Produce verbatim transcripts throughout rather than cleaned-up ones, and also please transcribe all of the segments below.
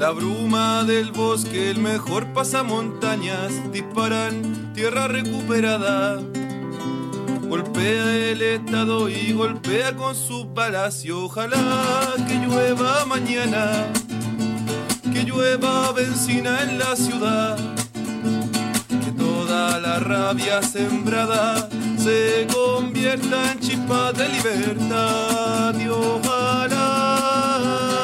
La bruma del bosque, el mejor pasamontañas, disparan tierra recuperada. Golpea el estado y golpea con sus balas y ojalá que llueva mañana, que llueva benzina en la ciudad, que toda la rabia sembrada se convierta en chispas de libertad y ojalá,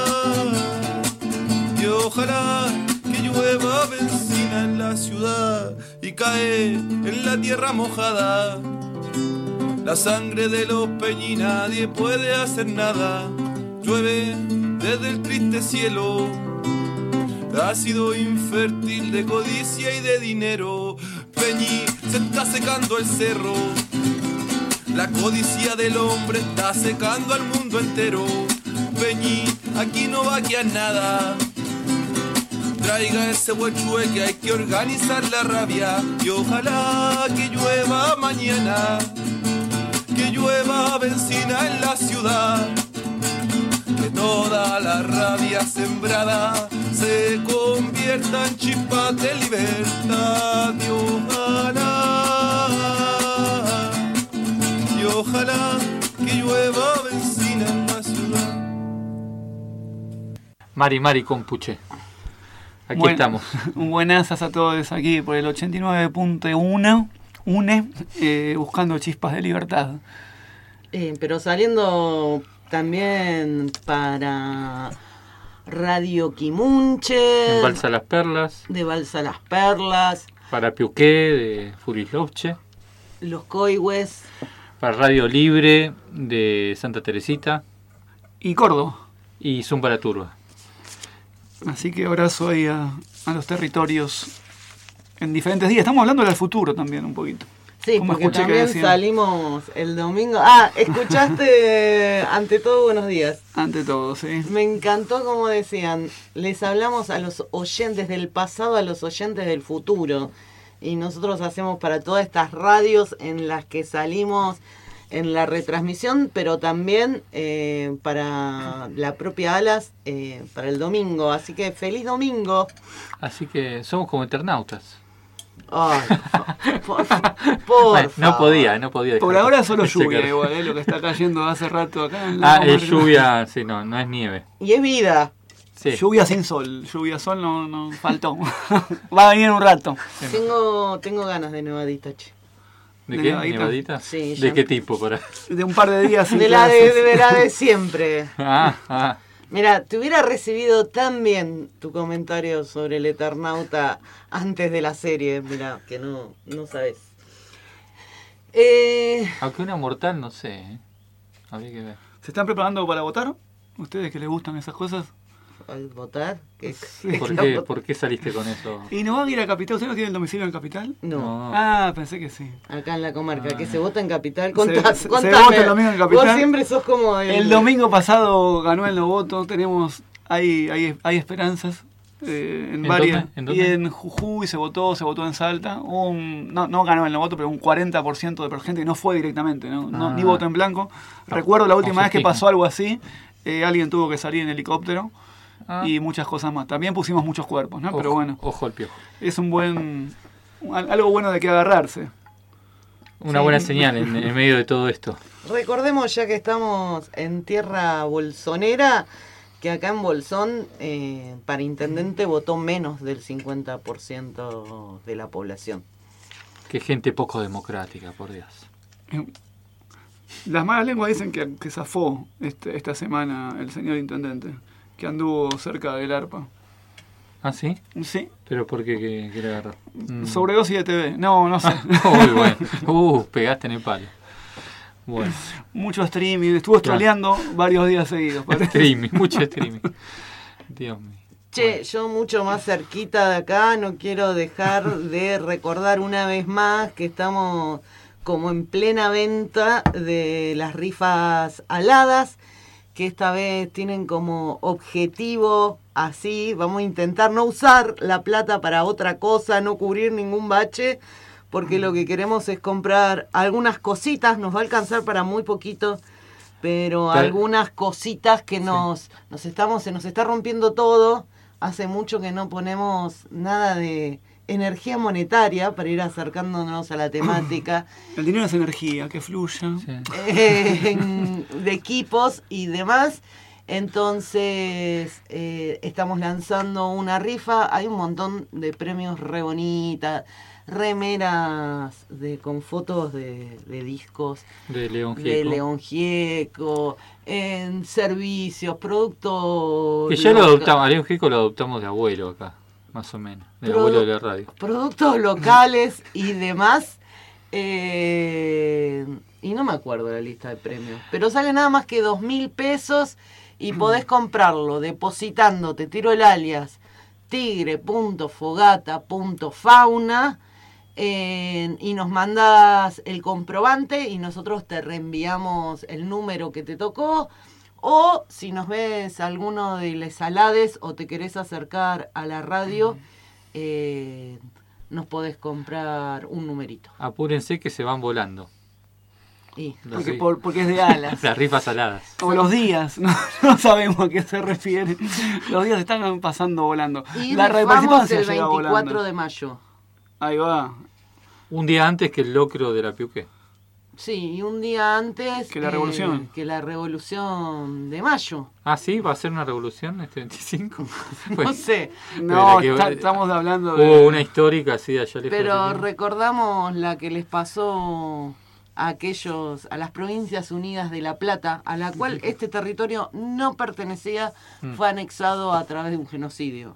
y ojalá que llueva benzina en la ciudad y cae en la tierra mojada. La sangre de los peñi nadie puede hacer nada, llueve desde el triste cielo, ácido infértil de codicia y de dinero. Peñi, se está secando el cerro, la codicia del hombre está secando al mundo entero. Peñi, aquí no va a quedar nada, traiga ese huechue que hay que organizar la rabia y ojalá que llueva mañana, que llueva benzina en la ciudad, que toda la rabia sembrada se convierta en chispas de libertad y ojalá, y ojalá que llueva benzina en la ciudad. Mari Mari Compuche. Aquí Buen, estamos. Buenas a todos aquí por el ochenta y nueve punto uno. UNE, eh, buscando chispas de libertad. Eh, pero saliendo también para Radio Quimunche. En Balsa Las Perlas. De Balsa Las Perlas. Para Piuqué, de Furislovche. Los Coihues. Para Radio Libre, de Santa Teresita. Y Córdoba. Y Zumba la Turba. Así que abrazo ahí a, a los territorios en diferentes días. Estamos hablando del futuro también un poquito. Sí, Como porque también que salimos el domingo. Ah, escuchaste ante todo buenos días. Ante todo, sí. Me encantó como decían, les hablamos a los oyentes del pasado, a los oyentes del futuro. Y nosotros hacemos para todas estas radios en las que salimos en la retransmisión, pero también eh, para la propia Alas, eh, para el domingo. Así que feliz domingo. Así que somos como eternautas. Ay, por, por, por bueno, no podía, no podía. Por ahora solo lluvia igual, ¿eh? Lo que está cayendo hace rato acá en la Ah, comarca. Es lluvia, sí, no, no es nieve. Y es vida. Sí. Lluvia sin sol, lluvia sol no, no faltó. Va a venir en un rato. Tengo, tengo ganas de nevadita, che. ¿De, ¿De qué? nevadita? ¿Nevadita? Sí, ¿De ya. qué tipo? Para... De un par de días sin De la de, clases. de la de siempre. Ah, ah. Mira, te hubiera recibido tan bien tu comentario sobre el Eternauta antes de la serie, mira, que no, no sabes. Eh, Aunque una mortal, no sé, ¿eh? Habría que ver. ¿Se están preparando para votar? ¿Ustedes que les gustan esas cosas? ¿Al votar? ¿Qué, Sí. ¿Por qué, ¿Por qué saliste con eso? ¿Y no van a ir a Capital? ¿Ustedes no tienen domicilio en Capital? No, No. Ah, pensé que sí. acá en la comarca, Ah. que se vota en Capital. Se- Contá, se- se contame. vota el domingo en Capital. Vos siempre sos como el... El domingo pasado ganó el no voto, tenemos, hay, hay, hay esperanzas eh, en ¿En varias. dónde? ¿En dónde? Y en Jujuy se votó, se votó en Salta. Hubo un, no, no ganó el no voto, pero un cuarenta por ciento de gente que no fue directamente, ¿no? No, Ah. ni votó en blanco. Recuerdo la última vez que Consultismo. pasó algo así, eh, alguien tuvo que salir en helicóptero. Ah. Y muchas cosas más. También pusimos muchos cuerpos, ¿no? Ojo, Pero bueno, Ojo al piojo. es un buen, algo bueno de que agarrarse. Una Sí. buena señal en, en medio de todo esto. Recordemos, ya que estamos en tierra bolsonera, que acá en Bolsón, eh, para intendente votó menos del cincuenta por ciento de la población. Qué gente poco democrática, por Dios. Las malas lenguas dicen que, que zafó este, esta semana el señor intendente, que anduvo cerca del ARPA. ¿Ah, sí? Sí, ¿Pero por qué que quiere agarrar? Mm. sobredosis de T V. No, no sé. Uy, bueno. Uh, pegaste en el palo. Bueno, Mucho streaming, estuvo troleando varios días seguidos. parece. streaming, mucho streaming. Dios mío. Che, yo mucho más cerquita de acá, no quiero dejar de recordar una vez más que estamos como en plena venta de las rifas aladas, que esta vez tienen como objetivo así, vamos a intentar no usar la plata para otra cosa, no cubrir ningún bache, porque lo que queremos es comprar algunas cositas, nos va a alcanzar para muy poquito, pero Tal- algunas cositas que nos, nos estamos, se nos está rompiendo todo, hace mucho que no ponemos nada de energía monetaria para ir acercándonos a la temática. El dinero es energía, que fluya. Sí. eh, en- de equipos y demás. Entonces, eh, estamos lanzando una rifa. Hay un montón de premios re bonitas, remeras de, con fotos de, de discos De León de Gieco. León Gieco, en servicios, productos. Que ya lo loca- adoptamos, a León Gieco lo adoptamos de abuelo acá, más o menos. De Produ- abuelo de la radio. Productos locales y demás. eh, y no me acuerdo la lista de premios. Pero sale nada más que dos mil pesos y podés comprarlo depositando, te tiro el alias, tigre punto fogata punto fauna. eh, y nos mandas el comprobante y nosotros te reenviamos el número que te tocó. O si nos ves alguno de les alades o te querés acercar a la radio, eh, nos podés comprar un numerito. Apúrense que se van volando. Y Porque, Sí. por- porque es de alas. Las rifas saladas. O los días, no, no sabemos a qué se refiere. Los días están pasando volando. y La rifamos radioparticipancia el llega veinticuatro volando. de mayo. Ahí va. Un día antes que el locro de la Piuque. Sí, y un día antes Que la revolución. que la revolución de mayo. Ah, sí, va a ser una revolución este veinticinco. No Bueno, sé, No, que- está- estamos hablando de... hubo una histórica así de allá lejos. pero así. recordamos la que les pasó a aquellos, a las Provincias Unidas de La Plata, a la cual este territorio no pertenecía, Mm. fue anexado a través de un genocidio.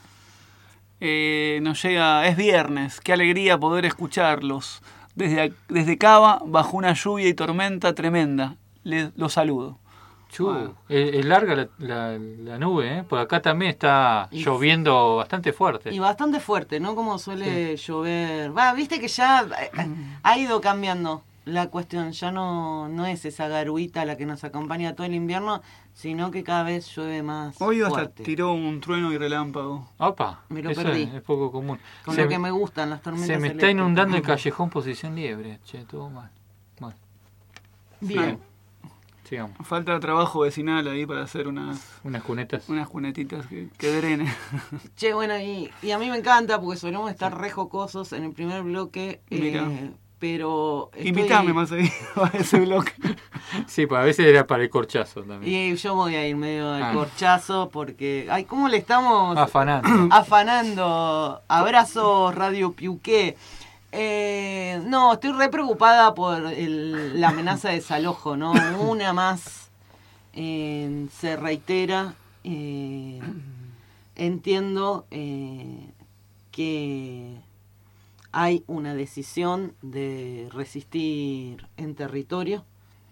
Eh, nos llega, es viernes, qué alegría poder escucharlos. Desde, desde Cava, bajo una lluvia y tormenta tremenda. Les, los saludo. Chu, Ah. es, es larga la, la- la nube, ¿eh? Por acá también está Y- lloviendo bastante fuerte. Y bastante fuerte, ¿no? Como suele llover. Va, viste que ya eh, ha ido cambiando la cuestión. Ya no, no es esa garuita la que nos acompaña todo el invierno, sino que cada vez llueve más Hoy hasta fuerte. tiró un trueno y relámpago. Opa, Me lo eso perdí. es, es poco común. Con se lo que me, me gustan las tormentas se me está eléctricas. inundando el callejón posición liebre. Che, todo mal. Mal. Bien. Sigamos. Falta trabajo vecinal ahí para hacer unas, Unas cunetas. unas cunetitas que, que drenen. Che, bueno, y, y a mí me encanta porque solemos estar re jocosos en el primer bloque. Mira. eh, pero. estoy- Invítame más seguido a ese bloque. Sí, pues a veces era para el corchazo también. Y yo voy a ir medio del Ah. corchazo porque. Ay, ¿cómo le estamos Afanando. afanando? Abrazo Radio Piuqué. Eh, no, estoy re preocupada por el- la amenaza de desalojo, ¿no? Una más eh, se reitera. eh, entiendo eh, que hay una decisión de resistir en territorio.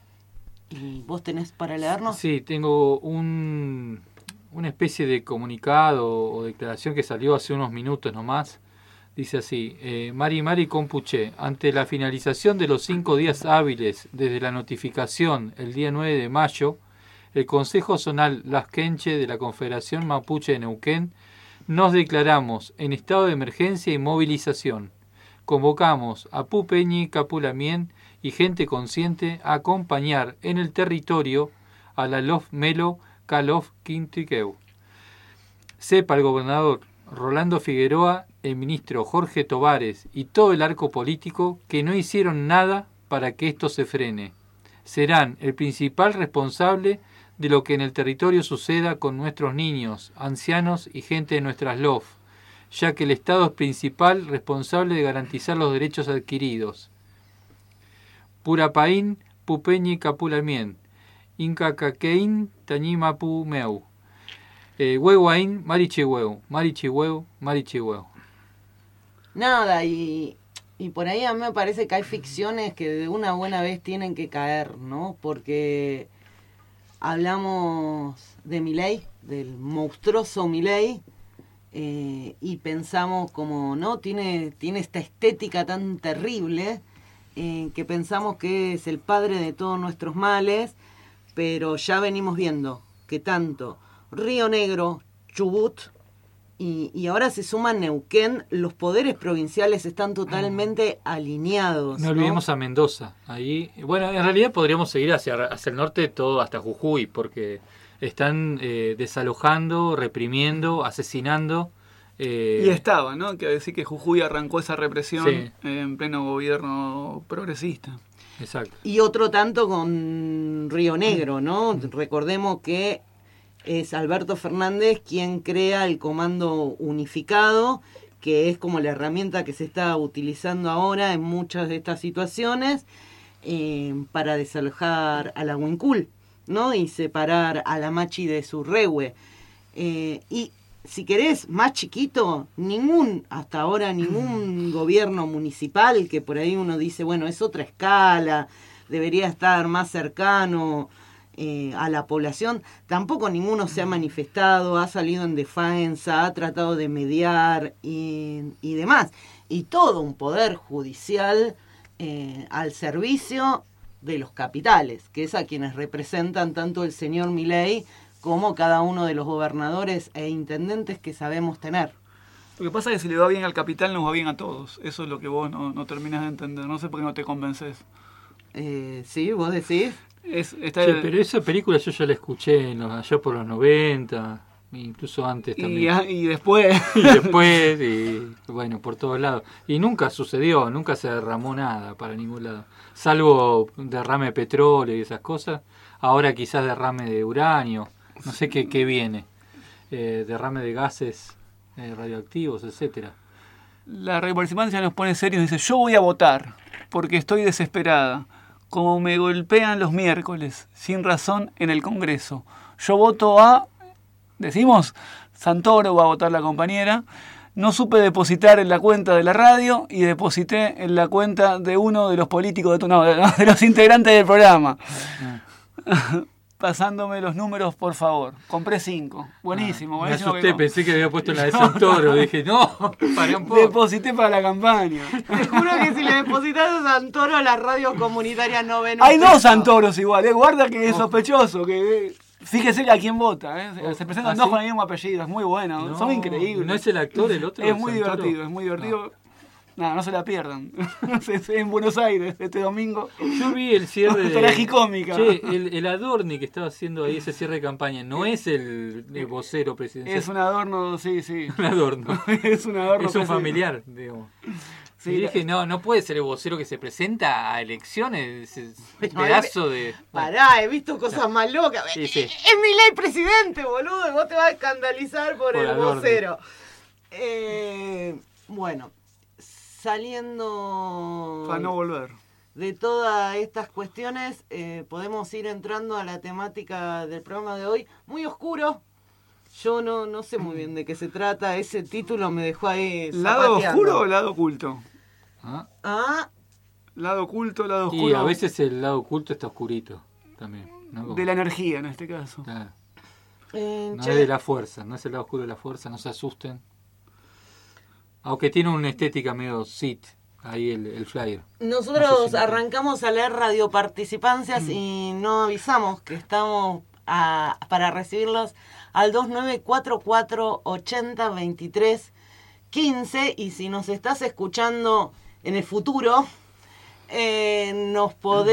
¿Y vos tenés para leernos? Sí, tengo un, una especie de comunicado o declaración que salió hace unos minutos nomás. Dice así, eh, Mari Mari Compuche, ante la finalización de los cinco días hábiles desde la notificación el día nueve de mayo, el Consejo Zonal Lasquenche de la Confederación Mapuche de Neuquén nos declaramos en estado de emergencia y movilización. Convocamos a Pupeñi, Capulamien y gente consciente a acompañar en el territorio a la Lof Melo Calof Quintiqueu. Sepa el gobernador Rolando Figueroa, el ministro Jorge Tovares y todo el arco político que no hicieron nada para que esto se frene. Serán el principal responsable de lo que en el territorio suceda con nuestros niños, ancianos y gente de nuestras L O F, ya que el Estado es principal responsable de garantizar los derechos adquiridos. Purapaín, Pupeñi Capulamien, Incacaqueín, Tañimapu Meu. Eh, Huehuaín, Marichihueu, Marichihueu, Marichihueu. Nada, y, y por ahí a mí me parece que hay ficciones que de una buena vez tienen que caer, ¿no? Porque hablamos de Milei, del monstruoso Milei, eh, y pensamos como, ¿no? Tiene, tiene esta estética tan terrible eh, que pensamos que es el padre de todos nuestros males, pero ya venimos viendo que tanto Río Negro, Chubut, y, y ahora se suma Neuquén, los poderes provinciales están totalmente alineados. No ¿no? olvidemos a Mendoza. Ahí, bueno, en realidad podríamos seguir hacia, hacia el norte todo hasta Jujuy, porque están eh, desalojando, reprimiendo, asesinando. Eh, y estaba, ¿no? Que decir que Jujuy arrancó esa represión sí. en pleno gobierno progresista. Exacto. Y otro tanto con Río Negro, ¿no? Recordemos que es Alberto Fernández quien crea el Comando Unificado, que es como la herramienta que se está utilizando ahora en muchas de estas situaciones eh, para desalojar a la Huincul, ¿no? Y separar a la Machi de su Rehue. Eh, y si querés, más chiquito, ningún, hasta ahora, ningún gobierno municipal, que por ahí uno dice, bueno, es otra escala, debería estar más cercano eh, a la población, tampoco ninguno se ha manifestado, ha salido en defensa, ha tratado de mediar y, y demás. Y todo un poder judicial eh, al servicio de los capitales, que es a quienes representan tanto el señor Milei como cada uno de los gobernadores e intendentes que sabemos tener. Lo que pasa es que si le va bien al capital, nos va bien a todos. Eso es lo que vos no, no terminás de entender. No sé por qué no te convences. Eh, ¿Sí? ¿Vos decís? Es, está Che, el- pero esa película yo ya la escuché en los, allá por los noventa, incluso antes y, también. y después... Y después, y bueno, por todos lados. Y nunca sucedió, nunca se derramó nada para ningún lado. Salvo derrame de petróleo y esas cosas. Ahora quizás derrame de uranio. No sé qué, qué viene. Eh, derrame de gases eh, radioactivos, etcétera. La reparticipancia nos pone serios y dice, yo voy a votar porque estoy desesperada. Como me golpean los miércoles, sin razón, en el Congreso. Yo voto a... Decimos, Santoro va a votar la compañera. No supe depositar en la cuenta de la radio y deposité en la cuenta de uno de los políticos de tu... No, de, de los integrantes del programa. Pasándome los números, por favor. Compré cinco. Buenísimo, Me buenísimo. asusté, que- pensé que había puesto la de Santoro. Dije, no, pará un poco. Deposité para la campaña. Te juro que si le depositas a Santoro a las radios comunitarias no ven un Hay dos peso. Santoros igual, eh. Guarda que es sospechoso. Que eh, fíjese a quién vota. Eh. Se- Se presentan ¿Ah, dos sí? con el mismo apellido. Es muy bueno. No, Son increíbles. ¿No es el actor el otro? Es muy Santoro? divertido, es muy divertido. No, no se la pierdan. Es en Buenos Aires este domingo. Yo vi el cierre de... Tragicómica. Che, el, el Adorni que estaba haciendo ahí ese cierre de campaña, no es el, el vocero presidencial. Es un adorno, sí, sí. un adorno. Es un adorno. Es un presidencial. familiar, digamos. Sí, y la- dije, no, no puede ser el vocero que se presenta a elecciones, ese No, pedazo de... Pará, he visto cosas más locas. Sí, sí. Es mi ley presidente, boludo, y vos te vas a escandalizar por, Por el Adorni. vocero. Eh, bueno, saliendo Para no volver. de todas estas cuestiones, eh, podemos ir entrando a la temática del programa de hoy, muy oscuro. Yo no, no sé muy bien de qué se trata, ese título me dejó ahí ¿Lado zapateando. oscuro o lado oculto? ¿Ah? Ah, Lado oculto, lado oscuro. Y a veces el lado oculto está oscurito también. ¿no? Como- De la energía en este caso. Claro. eh, No che, es de la fuerza, no es el lado oscuro de la fuerza, no se asusten. Aunque tiene una estética medio Sith, ahí el, el flyer. nosotros No sé si- arrancamos a leer radioparticipancias y no avisamos que estamos a- para recibirlos al dos nueve cuatro cuatro ochenta veintitrés quince, y si nos estás escuchando en el futuro, eh, nos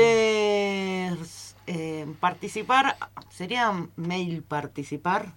podés eh, participar, sería mail participar,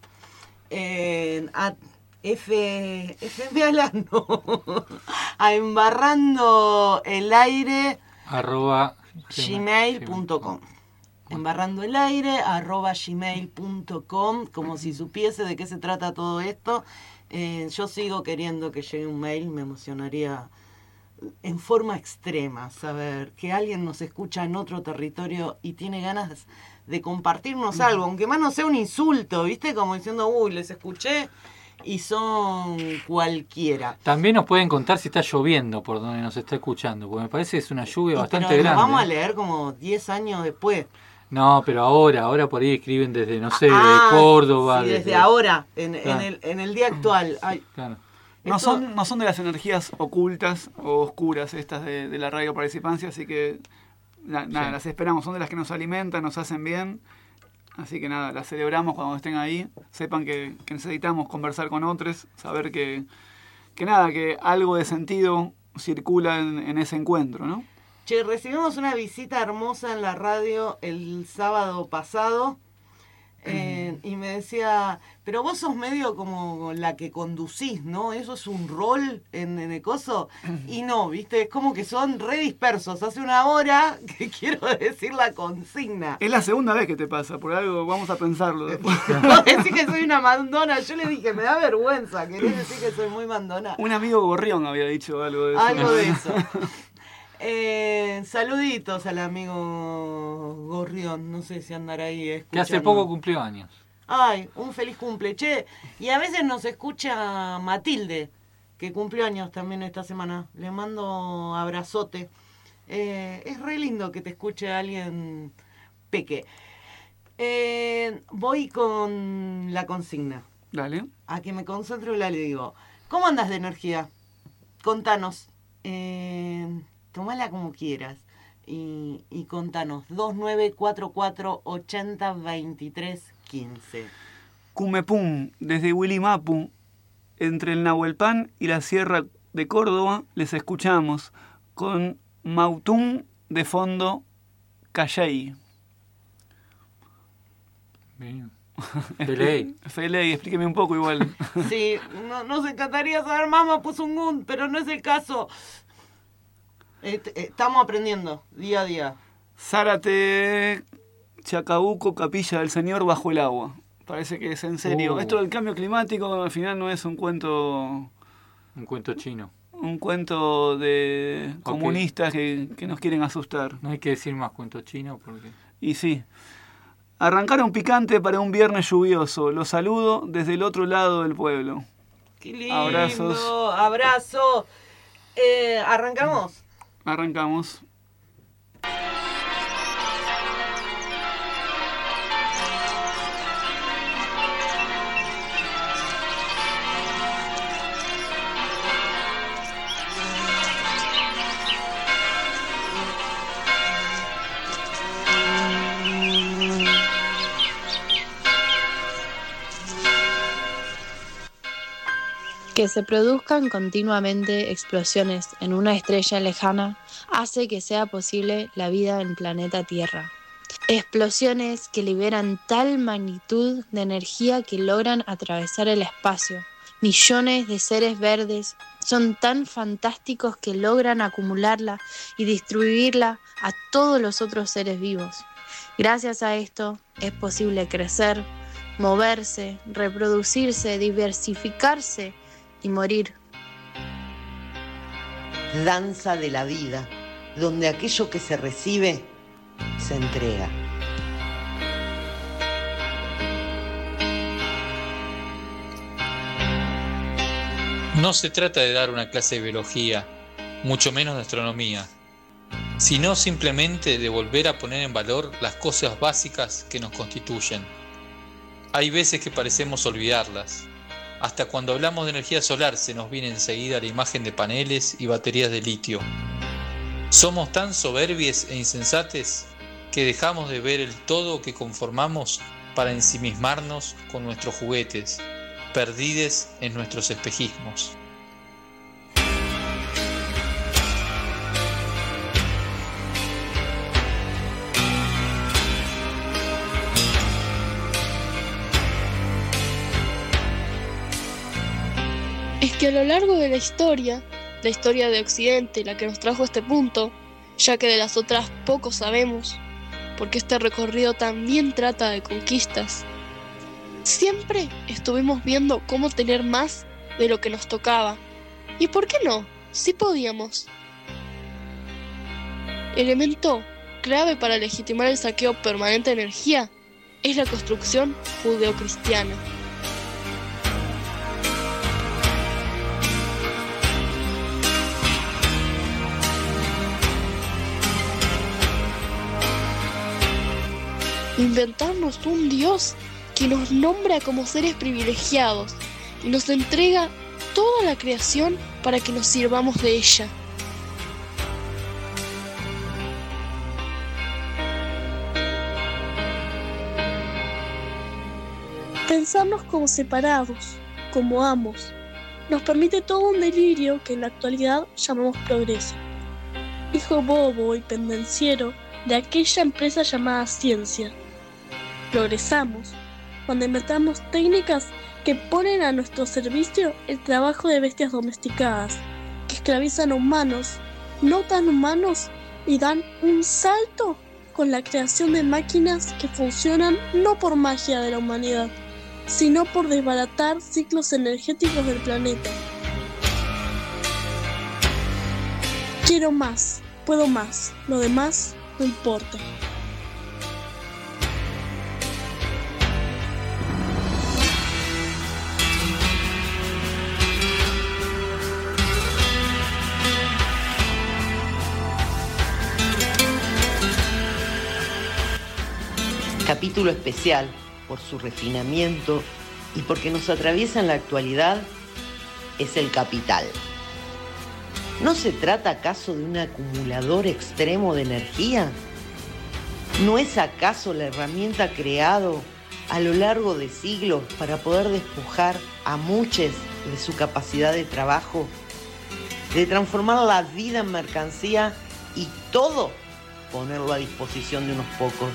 en a F, F M hablando, a embarrando el aire Arroba gmail punto com. Embarrando el aire arroba gmail punto com, como si supiese de qué se trata todo esto. Eh, yo sigo queriendo que llegue un mail, me emocionaría en forma extrema saber que alguien nos escucha en otro territorio y tiene ganas de compartirnos algo, aunque más no sea un insulto, ¿viste? Como diciendo, uy, les escuché y son cualquiera. También nos pueden contar si está lloviendo por donde nos está escuchando, porque me parece que es una lluvia Y bastante pero lo grande. vamos a leer como diez años después. No, pero ahora, ahora por ahí escriben desde, no sé, Ah, de Córdoba. sí, desde desde- ahora, en, en Claro. el, en el día actual. Ay, Claro. No esto- son, no son de las energías ocultas o oscuras estas de, de la radio participancia, así que na- nada, Sí. las esperamos. Son de las que nos alimentan, nos hacen bien. Así que nada, las celebramos cuando estén ahí. Sepan que, que necesitamos conversar con otros, saber que, que nada, que algo de sentido circula en, en ese encuentro, ¿no? Che, recibimos una visita hermosa en la radio el sábado pasado. Eh, y me decía, pero vos sos medio como la que conducís, ¿no? Eso es un rol en, en el coso. Y no, ¿viste? Es como que son re dispersos. Hace una hora que quiero decir la consigna. Es la segunda vez que te pasa, por algo vamos a pensarlo después. No, decís que soy una mandona. Yo le dije, me da vergüenza. ¿Querés decir que soy muy mandona? Un amigo gorrión había dicho algo de eso. Algo de eso. Eh, saluditos al amigo Gorrión, no sé si andará ahí escuchando. Que hace poco cumplió años. Ay, un feliz cumple, che. Y a veces nos escucha Matilde, que cumplió años también esta semana. Le mando abrazote. Eh, es re lindo que te escuche alguien peque. Eh, voy con la consigna. Dale. A que me concentro y la le digo, ¿cómo andas de energía? Contanos. Eh... Tomala como quieras y, y contanos. Dos nueve cuatro cuatro ochenta veintitrés quince. Cumepum, desde Huilimapu, entre el Nahuelpan y la Sierra de Córdoba, les escuchamos con Mautún de fondo, Calley. Bien. Feley. Feley, explíqueme un poco igual. Sí, no, nos encantaría saber más Mapuzungún, pero no es el caso. Estamos aprendiendo día a día. Zárate, Chacabuco, Capilla del Señor bajo el agua. Parece que es en serio. Uh. Esto del cambio climático al final no es un cuento... Un cuento chino. Un cuento de Okay. comunistas que, que nos quieren asustar. No hay que decir más cuento chino porque... Y sí. Arrancaron picante para un viernes lluvioso. Los saludo desde el otro lado del pueblo. ¡Qué lindo! Abrazos. ¡Abrazo! Eh, ¿Arrancamos? Arrancamos. Que se produzcan continuamente explosiones en una estrella lejana hace que sea posible la vida en el planeta Tierra. Explosiones que liberan tal magnitud de energía que logran atravesar el espacio. Millones de seres verdes son tan fantásticos que logran acumularla y distribuirla a todos los otros seres vivos. Gracias a esto es posible crecer, moverse, reproducirse, diversificarse y morir. Danza de la vida, donde aquello que se recibe se entrega. No se trata de dar una clase de biología, mucho menos de astronomía, sino simplemente de volver a poner en valor las cosas básicas que nos constituyen. Hay veces que parecemos olvidarlas. Hasta cuando hablamos de energía solar se nos viene enseguida la imagen de paneles y baterías de litio. Somos tan soberbios e insensates que dejamos de ver el todo que conformamos para ensimismarnos con nuestros juguetes, perdidos en nuestros espejismos. Es que a lo largo de la historia, la historia de Occidente, la que nos trajo a este punto, ya que de las otras poco sabemos, porque este recorrido también trata de conquistas, siempre estuvimos viendo cómo tener más de lo que nos tocaba. ¿Y por qué no? Sí podíamos. Elemento clave para legitimar el saqueo permanente de energía es la construcción judeocristiana. Inventarnos un Dios que nos nombra como seres privilegiados y nos entrega toda la creación para que nos sirvamos de ella. Pensarnos como separados, como amos, nos permite todo un delirio que en la actualidad llamamos progreso. Hijo bobo y pendenciero de aquella empresa llamada ciencia. Progresamos cuando inventamos técnicas que ponen a nuestro servicio el trabajo de bestias domesticadas, que esclavizan a humanos, no tan humanos, y dan un salto con la creación de máquinas que funcionan no por magia de la humanidad, sino por desbaratar ciclos energéticos del planeta. Quiero más, puedo más, lo demás no importa. Capítulo especial por su refinamiento y porque nos atraviesa en la actualidad es el capital. ¿No se trata acaso de un acumulador extremo de energía? ¿No es acaso la herramienta creado a lo largo de siglos para poder despojar a muchos de su capacidad de trabajo, de transformar la vida en mercancía y todo ponerlo a disposición de unos pocos?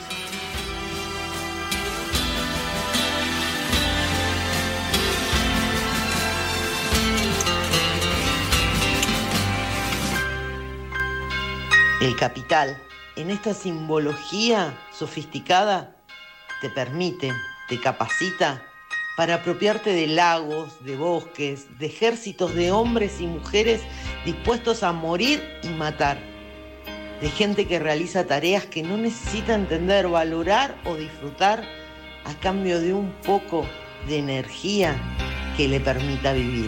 El capital, en esta simbología sofisticada, te permite, te capacita para apropiarte de lagos, de bosques, de ejércitos de hombres y mujeres dispuestos a morir y matar, de gente que realiza tareas que no necesita entender, valorar o disfrutar a cambio de un poco de energía que le permita vivir.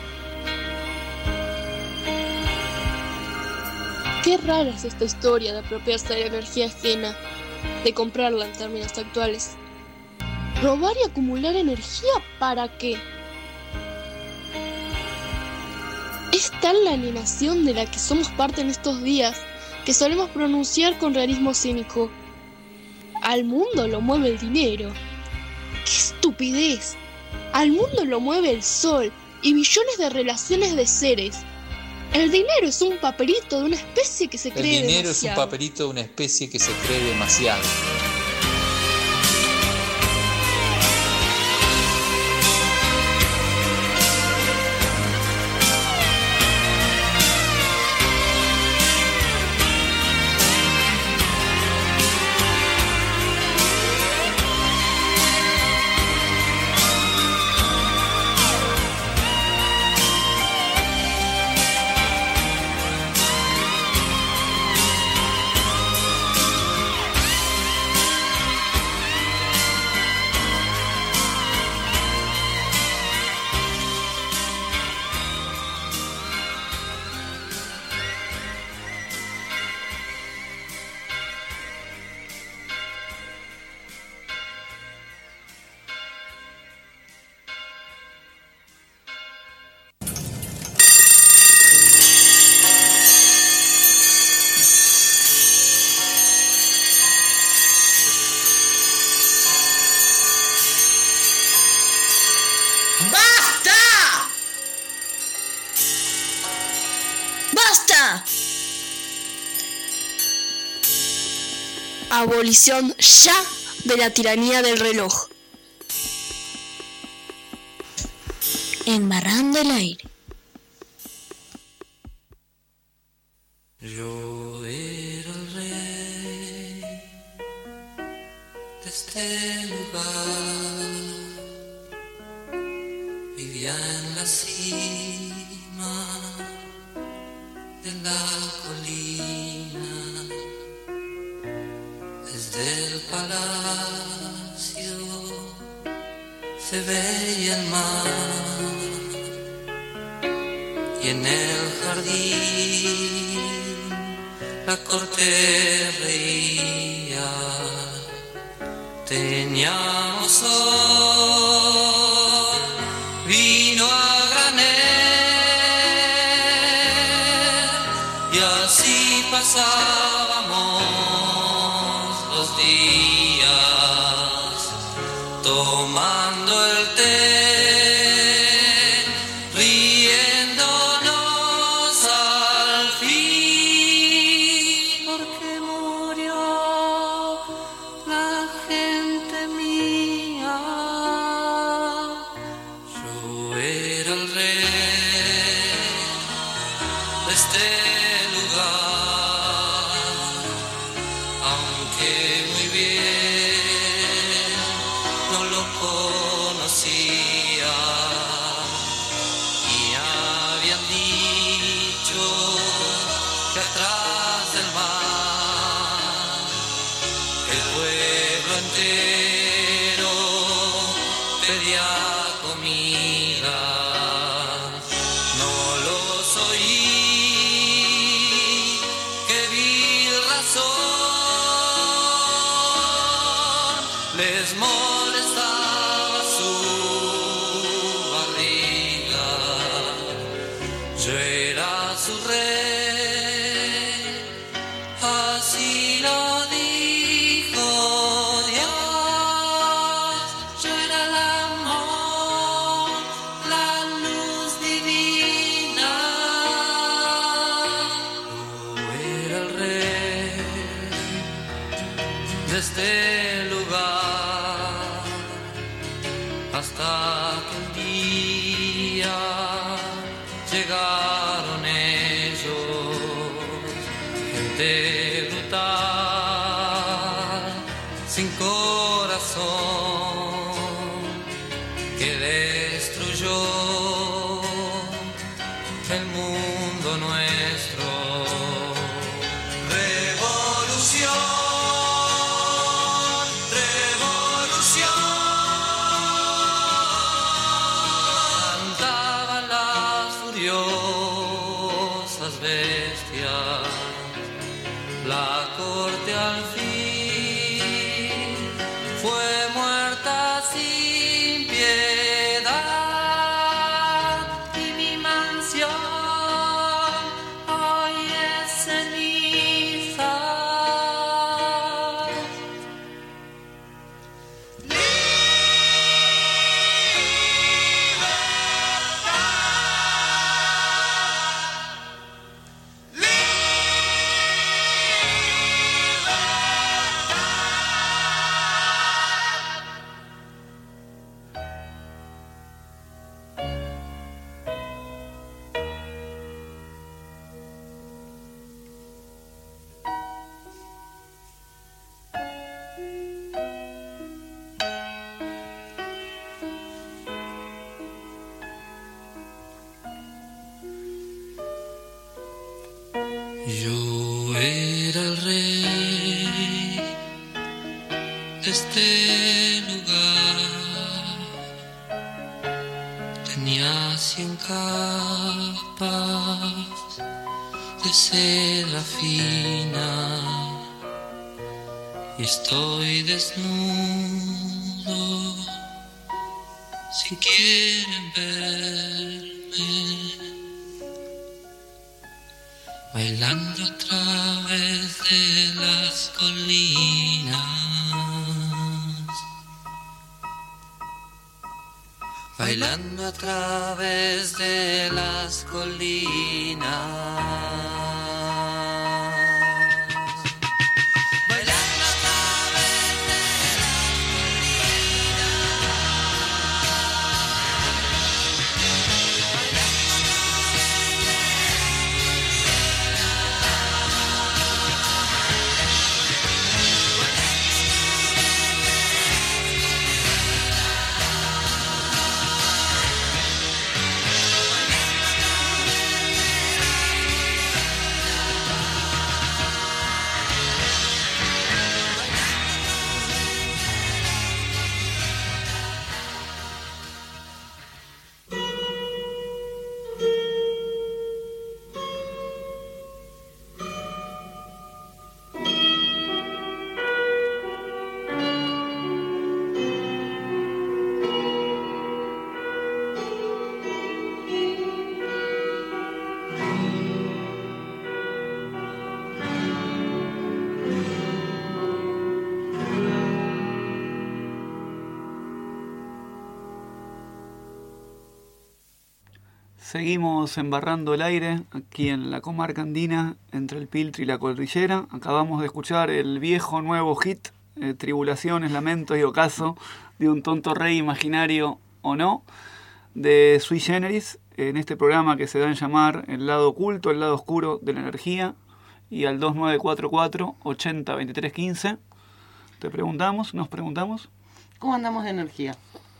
Qué rara es esta historia de apropiarse de la energía ajena, de comprarla en términos actuales. ¿Robar y acumular energía para qué? Es tal la alienación de la que somos parte en estos días que solemos pronunciar con realismo cínico: al mundo lo mueve el dinero. ¡Qué estupidez! Al mundo lo mueve el sol y billones de relaciones de seres. El dinero es un papelito de una especie que se cree demasiado. El dinero es un papelito de una especie que se cree demasiado. Abolición ya de la tiranía del reloj. Embarrando el aire. Yo era el rey de este lugar, vivía en la cima de la colina. Desde el palacio se veía el mar y en el jardín la corte reía. Teníamos sol, vino a granel y así pasábamos los días tomando el té, riéndonos al fin, porque murió la gente mía. de este lugar, aunque muy bien no lo conocía, y habían dicho que atrás del mar el pueblo entero pedía comida. No los oí, que vil razón les molestaba su barriga. Yo era su rey, así lo dijo Dios. Yo era el amor, la luz divina. Yo era el rey de este lugar, hasta que un día llegaron ellos, gente brutal, sin corazón, que destruyó el mundo nuestro. Revolución, revolución, cantaban las furiosas bestias. La corte al fin fue muerta sin piedad, y mi mansión hoy es ceniza. Yo era el rey de este lugar, tenía cien capas de seda fina, y estoy desnudo si quieren verme, bailando a través de las colinas, bailando a través de las colinas. Seguimos embarrando el aire aquí en la comarca andina, entre el Piltre y la Cordillera. Acabamos de escuchar el viejo nuevo hit, eh, Tribulaciones, Lamentos y Ocaso, de un tonto rey imaginario o no, de Sui Generis. en este programa que se da en llamar el lado oculto, el lado oscuro de la energía, y al dos nueve cuatro cuatro, ochenta, veintitrés, quince. Te preguntamos, nos preguntamos. ¿Cómo andamos de energía?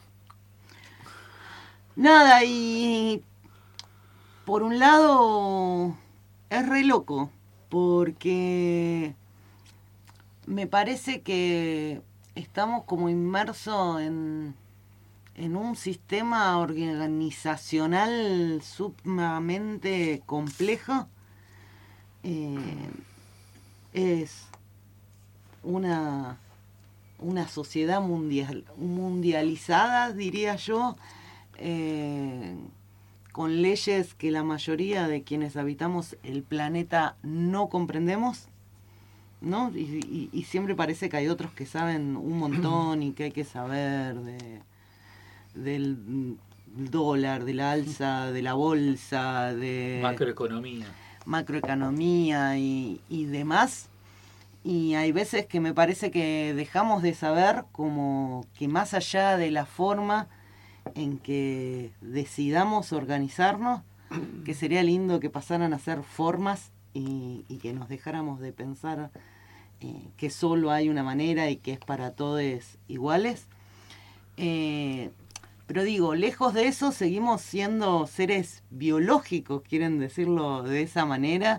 Nada, y por un lado es re loco, porque me parece que estamos como inmersos en, en un sistema organizacional sumamente complejo. Eh, es una, una sociedad mundial, mundializada, diría yo, eh, con leyes que la mayoría de quienes habitamos el planeta no comprendemos, ¿no? Y, y, y siempre parece que hay otros que saben un montón y que hay que saber de, del dólar, de la alza, de la bolsa, de macroeconomía, macroeconomía y, y demás. Y hay veces que me parece que dejamos de saber como que más allá de la forma en que decidamos organizarnos, que sería lindo que pasaran a ser formas y, y que nos dejáramos de pensar eh, que solo hay una manera y que es para todos iguales. Eh, pero digo, lejos de eso seguimos siendo seres biológicos, quieren decirlo de esa manera,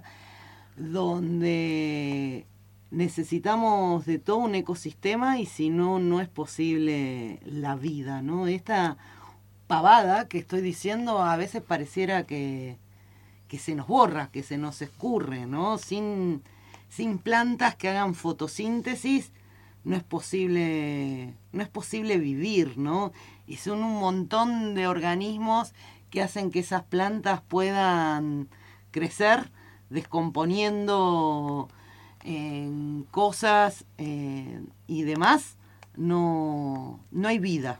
donde necesitamos de todo un ecosistema y si no, no es posible la vida, ¿no? Esta pavada que estoy diciendo a veces pareciera que, que se nos borra, que se nos escurre, ¿no? Sin, sin plantas que hagan fotosíntesis no es posible, no es posible vivir, ¿no? Y son un montón de organismos que hacen que esas plantas puedan crecer, descomponiendo en cosas eh, y demás, no, no hay vida.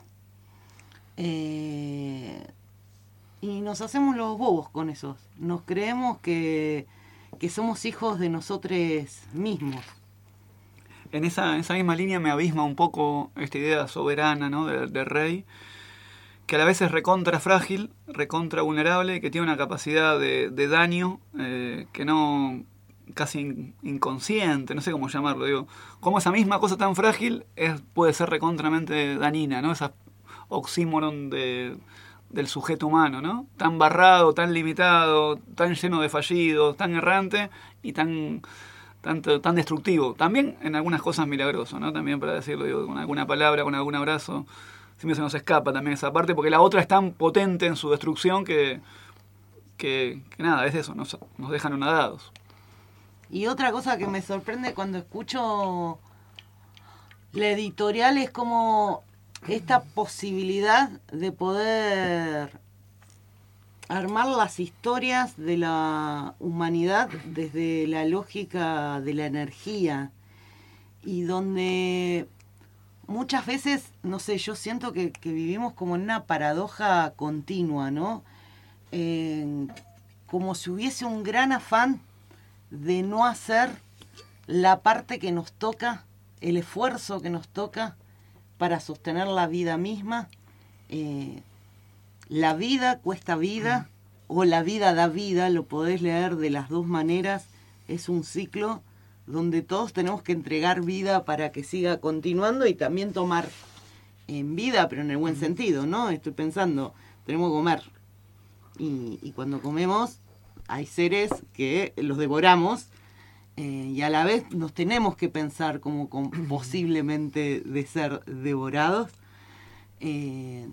Eh, y nos hacemos los bobos con eso. Nos creemos que, que somos hijos de nosotros mismos. En esa, esa misma línea me abisma un poco esta idea soberana, ¿no? de, de rey, que a la vez es recontra frágil, recontra vulnerable, que tiene una capacidad de, de daño eh, que no... casi inconsciente, no sé cómo llamarlo, digo, como esa misma cosa tan frágil es, puede ser recontramente dañina, ¿no? Esa oxímoron de, del sujeto humano, ¿no? Tan barrado, tan limitado, tan lleno de fallidos, tan errante y tan, tan, tan destructivo. También en algunas cosas milagroso, ¿no? También para decirlo, digo, con alguna palabra, con algún abrazo, siempre se nos escapa también esa parte, porque la otra es tan potente en su destrucción que, que, que nada, es eso, nos, nos dejan anonadados. Y otra cosa que me sorprende cuando escucho la editorial es como esta posibilidad de poder armar las historias de la humanidad desde la lógica de la energía y donde muchas veces, no sé, yo siento que, que vivimos como en una paradoja continua, ¿no? Eh, como si hubiese un gran afán de no hacer la parte que nos toca, el esfuerzo que nos toca para sostener la vida misma. Eh, la vida cuesta vida, o la vida da vida, lo podés leer de las dos maneras, es un ciclo donde todos tenemos que entregar vida para que siga continuando y también tomar en vida, pero en el buen sentido, ¿no? Estoy pensando, tenemos que comer, y, y cuando comemos hay seres que los devoramos, eh, y a la vez nos tenemos que pensar como con, posiblemente de ser devorados. Eh,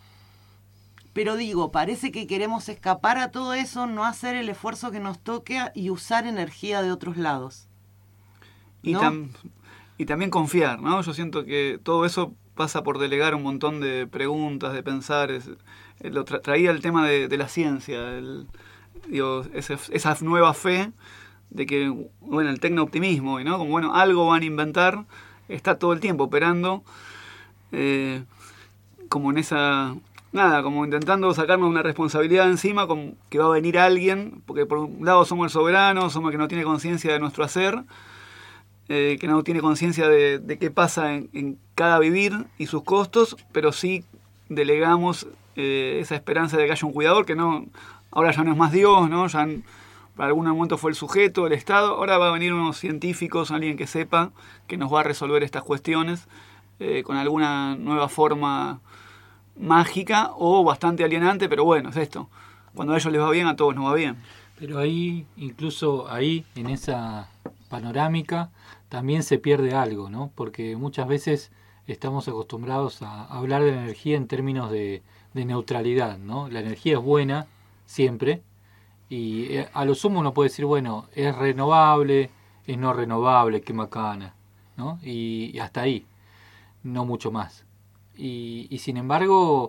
pero digo, parece que queremos escapar a todo eso, no hacer el esfuerzo que nos toque y usar energía de otros lados, ¿no? Y, tam, y también confiar, ¿no? Yo siento que todo eso pasa por delegar un montón de preguntas, de pensar. Es, lo tra, traía el tema de, de la ciencia, el, digo, ese, esa nueva fe de que, bueno, el tecno-optimismo, ¿no? Como, bueno, algo van a inventar, está todo el tiempo operando, eh, como en esa, nada, como intentando sacarnos una responsabilidad encima, como que va a venir alguien, porque por un lado somos el soberano, somos el que no tiene conciencia de nuestro hacer, eh, que no tiene conciencia de, de qué pasa en, en cada vivir y sus costos, pero sí delegamos eh, esa esperanza de que haya un cuidador, que no, ahora ya no es más Dios, ¿no? Ya en, para algún momento fue el sujeto, el Estado, ahora va a venir unos científicos, alguien que sepa, que nos va a resolver estas cuestiones eh, con alguna nueva forma mágica o bastante alienante, pero bueno, es esto. Cuando a ellos les va bien, a todos nos va bien. Pero ahí, incluso ahí, en esa panorámica, también se pierde algo, ¿no? Porque muchas veces estamos acostumbrados a hablar de la energía en términos de, de neutralidad, ¿no? La energía es buena, siempre, y a lo sumo uno puede decir, bueno, es renovable, es no renovable, qué macana, ¿no? Y, y hasta ahí, no mucho más. Y, y sin embargo,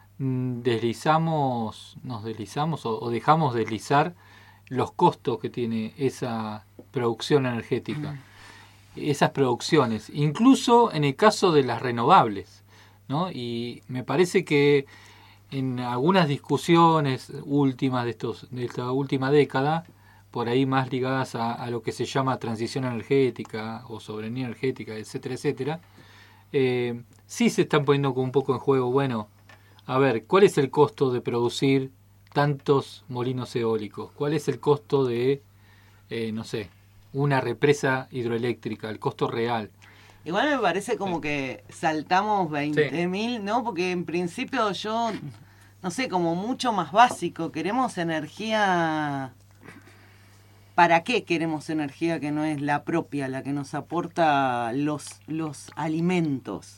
deslizamos, nos deslizamos o, o dejamos deslizar los costos que tiene esa producción energética, mm. esas producciones, incluso en el caso de las renovables, ¿no? Y me parece que en algunas discusiones últimas de estos de esta última década, por ahí más ligadas a, a lo que se llama transición energética o soberanía energética, etcétera, etcétera, eh, sí se están poniendo un poco en juego, bueno, a ver, ¿cuál es el costo de producir tantos molinos eólicos? ¿Cuál es el costo de, eh, no sé, una represa hidroeléctrica, el costo real? Igual me parece como que saltamos veinte mil, sí. ¿no? Porque en principio yo, no sé, como mucho más básico, queremos energía... ¿Para qué queremos energía que no es la propia, la que nos aporta los, los alimentos?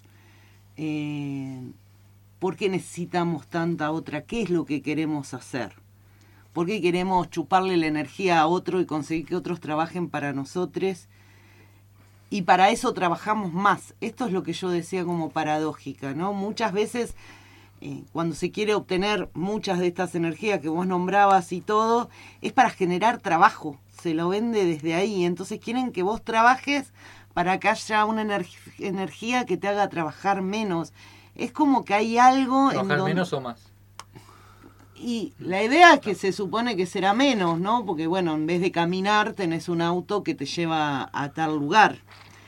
Eh, ¿Por qué necesitamos tanta otra? ¿Qué es lo que queremos hacer? ¿Por qué queremos chuparle la energía a otro y conseguir que otros trabajen para nosotros? Y para eso trabajamos más. Esto es lo que yo decía como paradójica, ¿no? Muchas veces, eh, cuando se quiere obtener muchas de estas energías que vos nombrabas y todo, es para generar trabajo. Se lo vende desde ahí. Entonces quieren que vos trabajes para que haya una ener- energía que te haga trabajar menos. Es como que hay algo... ¿Trabajar en donde... menos o más? Y la idea es que se supone que será menos, ¿no? Porque, bueno, en vez de caminar tenés un auto que te lleva a tal lugar.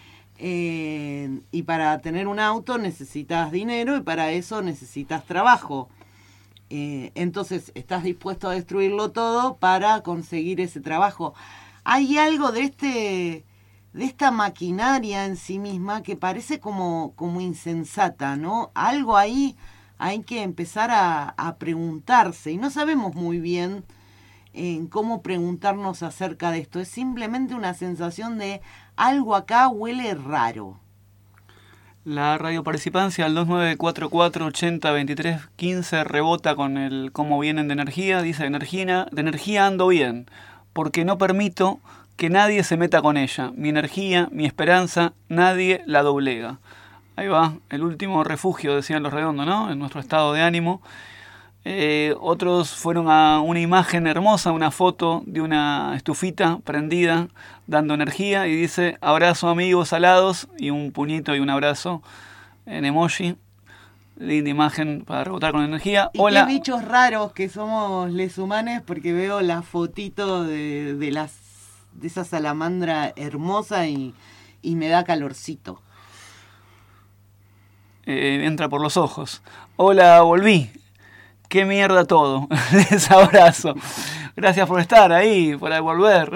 Eh, y para tener un auto necesitas dinero y para eso necesitas trabajo. Eh, entonces estás dispuesto a destruirlo todo para conseguir ese trabajo. Hay algo de este... de esta maquinaria en sí misma que parece como, como insensata, ¿no? Algo ahí hay que empezar a, a preguntarse y no sabemos muy bien eh, cómo preguntarnos acerca de esto. Es simplemente una sensación de algo acá huele raro. La radioparticipancia al dos nueve cuatro cuatro ochenta veintitrés quince rebota con el cómo vienen de energía. Dice, energía, de energía ando bien, porque no permito que nadie se meta con ella. Mi energía, mi esperanza, nadie la doblega. Ahí va, el último refugio, decían los redondos, ¿no? En nuestro estado de ánimo. Eh, otros fueron a una imagen hermosa, una foto de una estufita prendida, dando energía, y dice, abrazo amigos alados, y un puñito y un abrazo en emoji. Linda imagen para rebotar con energía. Y Hola. qué bichos raros que somos les humanos, porque veo la fotito de, de, las, de esa salamandra hermosa y, y me da calorcito. Eh, entra por los ojos. Hola, volví. Qué mierda todo. Les abrazo. Gracias por estar ahí, por volver.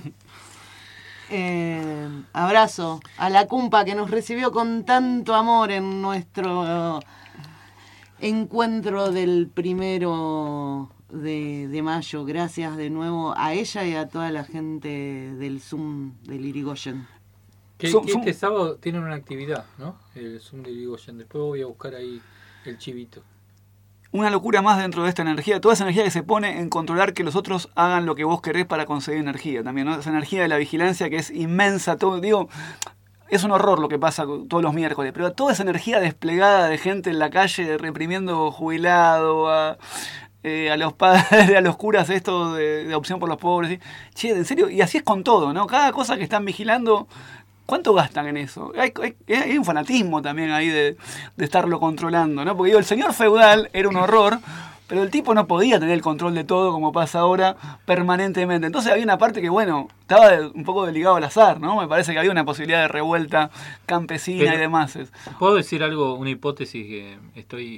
Eh, abrazo a la cumpa que nos recibió con tanto amor en nuestro encuentro del primero de, de mayo. Gracias de nuevo a ella y a toda la gente del Zoom del Irigoyen. Que, Zoom, que Zoom. este sábado tienen una actividad, ¿no? El Zoom de Irigoyen. Después voy a buscar ahí el chivito. Una locura más dentro de esta energía, toda esa energía que se pone en controlar que los otros hagan lo que vos querés para conseguir energía también, ¿no? Esa energía de la vigilancia que es inmensa, todo, digo, es un horror lo que pasa todos los miércoles, pero toda esa energía desplegada de gente en la calle reprimiendo jubilado, a, eh, a los padres, a los curas esto de, de opción por los pobres, ¿sí? Che, en serio, y así es con todo, ¿no? Cada cosa que están vigilando, ¿cuánto gastan en eso? Hay, hay, hay un fanatismo también ahí de, de estarlo controlando, ¿no? Porque digo, el señor feudal era un horror, pero el tipo no podía tener el control de todo como pasa ahora permanentemente. Entonces había una parte que, bueno, estaba de, un poco ligado al azar, ¿no? Me parece que había una posibilidad de revuelta campesina pero, y demás. ¿Puedo decir algo, una hipótesis que estoy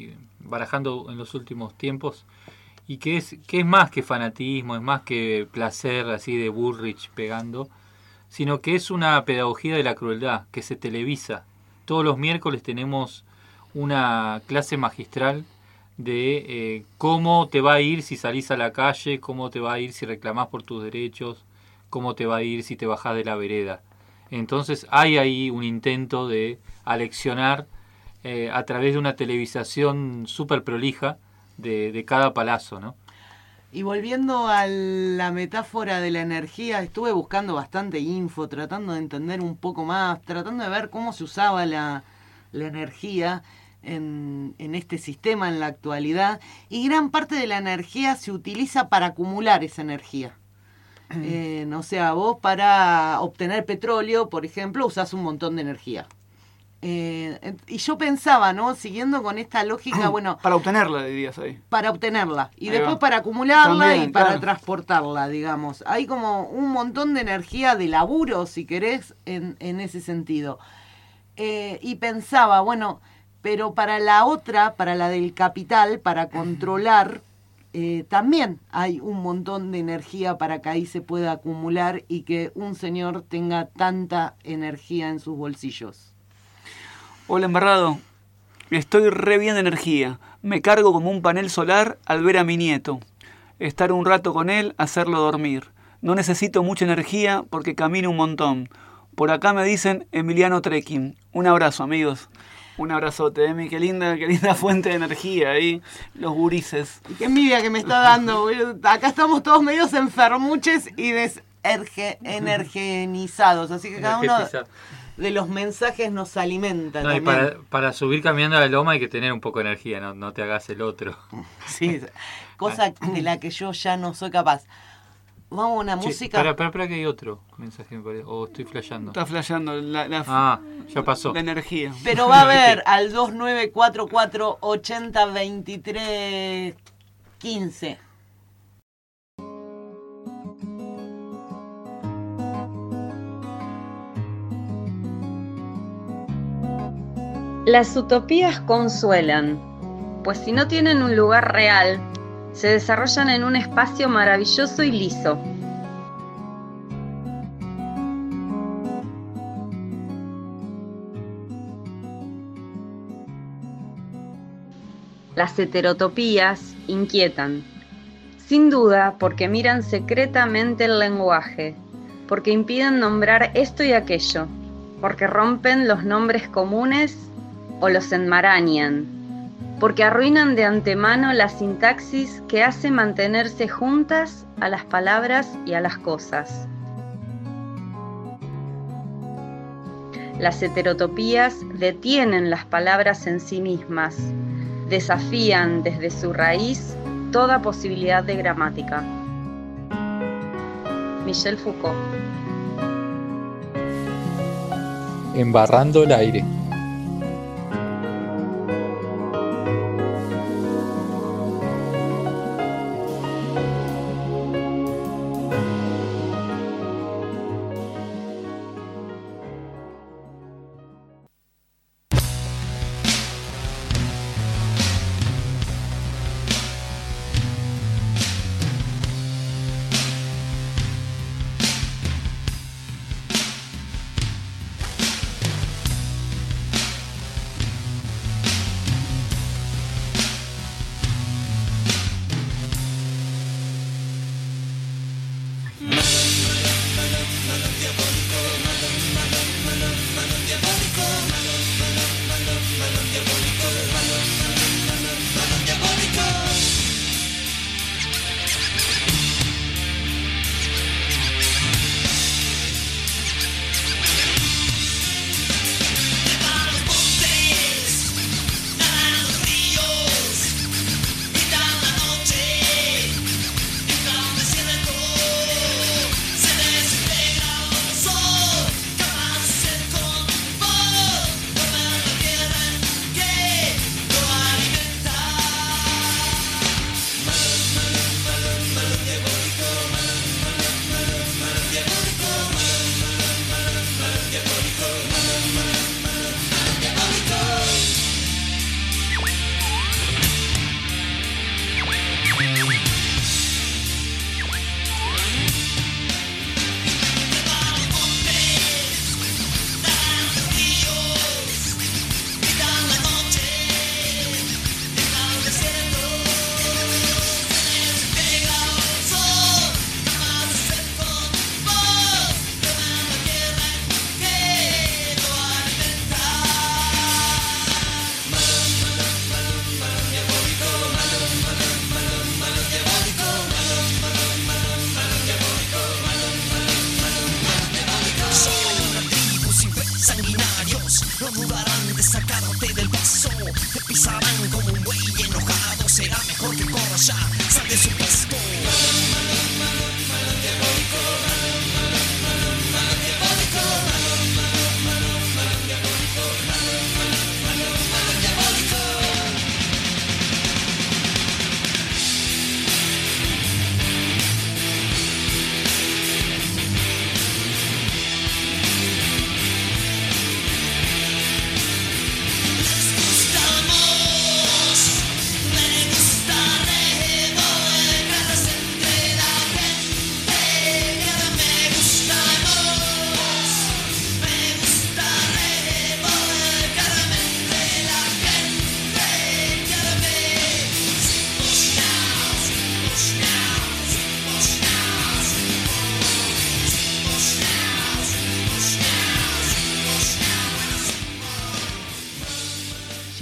barajando en los últimos tiempos, y que es, que es más que fanatismo, es más que placer así de Bullrich pegando, sino que es una pedagogía de la crueldad, que se televisa. Todos los miércoles tenemos una clase magistral de eh, cómo te va a ir si salís a la calle, cómo te va a ir si reclamás por tus derechos, cómo te va a ir si te bajás de la vereda. Entonces hay ahí un intento de aleccionar eh, a través de una televisación súper prolija de, de cada palazo, ¿no? Y volviendo a la metáfora de la energía, estuve buscando bastante info, tratando de entender un poco más, tratando de ver cómo se usaba la, la energía en, en este sistema en la actualidad, y gran parte de la energía se utiliza para acumular esa energía. Eh, o sea, vos para obtener petróleo, por ejemplo, usás un montón de energía. Eh, y yo pensaba, ¿no? Siguiendo con esta lógica, bueno... Para obtenerla, dirías ahí. Para obtenerla. Y Ahí después va. para acumularla También, y para claro. transportarla, digamos. Hay como un montón de energía de laburo, si querés, en, en ese sentido. Eh, y pensaba, bueno, pero para la otra, para la del capital, para controlar... Eh, también hay un montón de energía para que ahí se pueda acumular y que un señor tenga tanta energía en sus bolsillos. Hola, embarrado. Estoy re bien de energía. Me cargo como un panel solar al ver a mi nieto. Estar un rato con él, hacerlo dormir. No necesito mucha energía porque camino un montón. Por acá me dicen Emiliano Trekking. Un abrazo, amigos. Un abrazote, Emi. Qué linda, qué linda fuente de energía ahí. Los gurises. Qué envidia que me está dando. Acá estamos todos medios enfermuches y desenergenizados. Así que cada uno de los mensajes nos alimenta. No, y para, para subir caminando a la loma hay que tener un poco de energía, no, no te hagas el otro. Sí, cosa de la que yo ya no soy capaz. Vamos a una Che, música. Espera, espera, espera que hay otro mensaje, me parece. O estoy flasheando. Está flasheando la, la, Ah, ya pasó. la energía. Pero va a haber al dos nueve cuatro cuatro ocho cero dos tres uno cinco. Las utopías consuelan, pues si no tienen un lugar real, se desarrollan en un espacio maravilloso y liso. Las heterotopías inquietan, sin duda porque miran secretamente el lenguaje, porque impiden nombrar esto y aquello, porque rompen los nombres comunes o los enmarañan, porque arruinan de antemano la sintaxis que hace mantenerse juntas a las palabras y a las cosas. Las heterotopías detienen las palabras en sí mismas, desafían desde su raíz toda posibilidad de gramática. Michel Foucault. Embarrando el aire.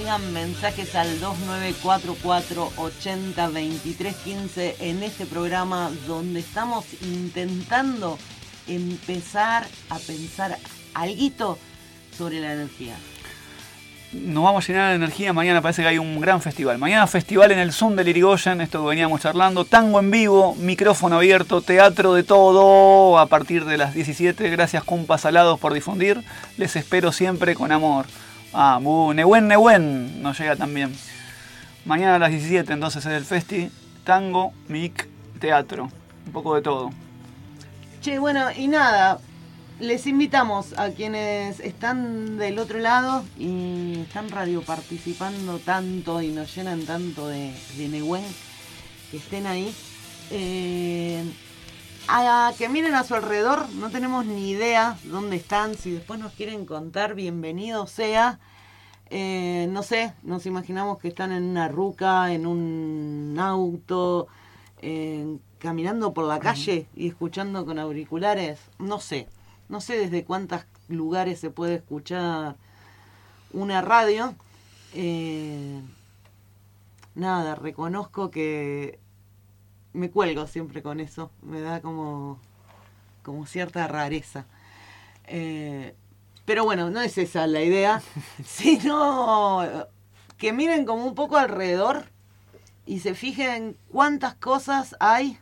digan mensajes al dos nueve cuatro cuatro ochenta veintitrés quince en este programa donde estamos intentando empezar a pensar alguito sobre la energía. Nos vamos a llenar de energía. Mañana parece que hay un gran festival. Mañana festival en el Zoom del Irigoyen, esto que veníamos charlando. Tango en vivo, micrófono abierto, teatro de todo a partir de las diecisiete. Gracias, compas salados, por difundir. Les espero siempre con amor. Ah, bu, Nehuen, Nehuen nos llega también. Mañana a las diecisiete entonces es el festi. Tango, mic, teatro. Un poco de todo. Che, bueno, y nada. Les invitamos a quienes están del otro lado y están radio participando tanto y nos llenan tanto de, de Nehuen, que estén ahí, eh, a que miren a su alrededor. No tenemos ni idea dónde están. Si después nos quieren contar, bienvenido sea. Eh, no sé, nos imaginamos que están en una ruca, en un auto, eh, caminando por la calle y escuchando con auriculares. No sé. No sé desde cuántos lugares se puede escuchar una radio. Eh, nada, reconozco que me cuelgo siempre con eso. Me da como, como cierta rareza. Eh, pero bueno, no es esa la idea. Sino que miren como un poco alrededor y se fijen cuántas cosas hay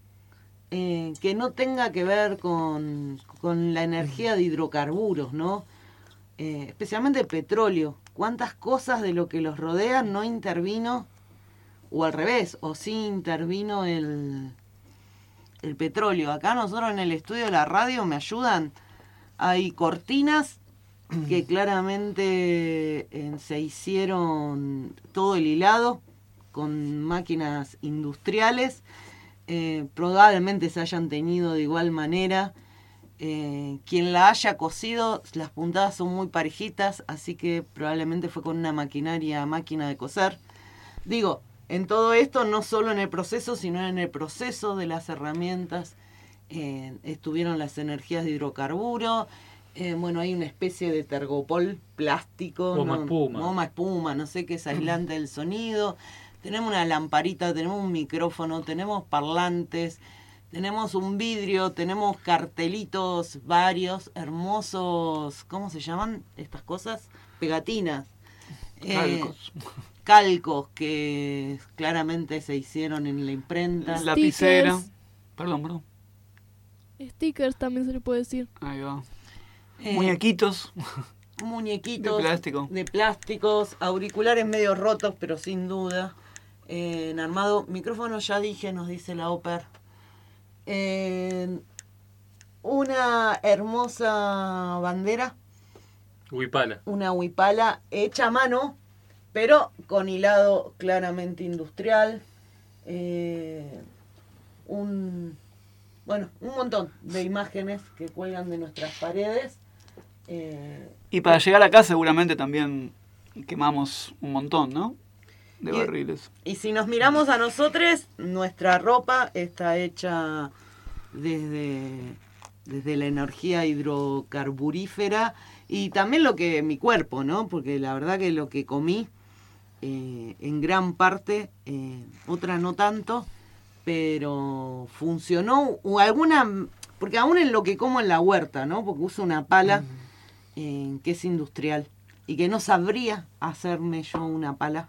Eh, que no tenga que ver con, con la energía de hidrocarburos, ¿no? Eh, especialmente el petróleo. ¿Cuántas cosas de lo que los rodea no intervino, o al revés, o sí intervino el, el petróleo? Acá nosotros en el estudio de la radio me ayudan. Hay cortinas que claramente eh, se hicieron todo el hilado con máquinas industriales. Eh, probablemente se hayan teñido de igual manera. Eh, quien la haya cosido, las puntadas son muy parejitas, así que probablemente fue con una maquinaria, máquina de coser. Digo, en todo esto, no solo en el proceso, sino en el proceso de las herramientas, eh, estuvieron las energías de hidrocarburo. Eh, bueno, hay una especie de tergopol plástico, goma no, espuma. goma espuma, no sé qué es aislante del sonido. Tenemos una lamparita, tenemos un micrófono, tenemos parlantes, tenemos un vidrio, tenemos cartelitos varios, hermosos, ¿cómo se llaman estas cosas? Pegatinas. Calcos. Eh, calcos que claramente se hicieron en la imprenta. Lapicera. Stickers. Perdón, perdón. Stickers también se le puede decir. Ahí va. Eh, Muñequitos. Muñequitos. De plástico. De plásticos, auriculares medio rotos, pero sin duda. Eh, en armado, micrófono ya dije, nos dice la Oper. Eh, una hermosa bandera. Huipala. Una huipala hecha a mano, pero con hilado claramente industrial. Eh, un, bueno, un montón de imágenes que cuelgan de nuestras paredes. Eh, Y para llegar acá seguramente también quemamos un montón, ¿no? De Y- barriles. Y si nos miramos a nosotros, nuestra ropa está hecha desde, desde la energía hidrocarburífera y también lo que mi cuerpo, ¿no? Porque la verdad que lo que comí, eh, en gran parte, eh, otra no tanto, pero funcionó, o alguna, porque aún en lo que como en la huerta, ¿no? Porque uso una pala eh, que es industrial y que no sabría hacerme yo una pala.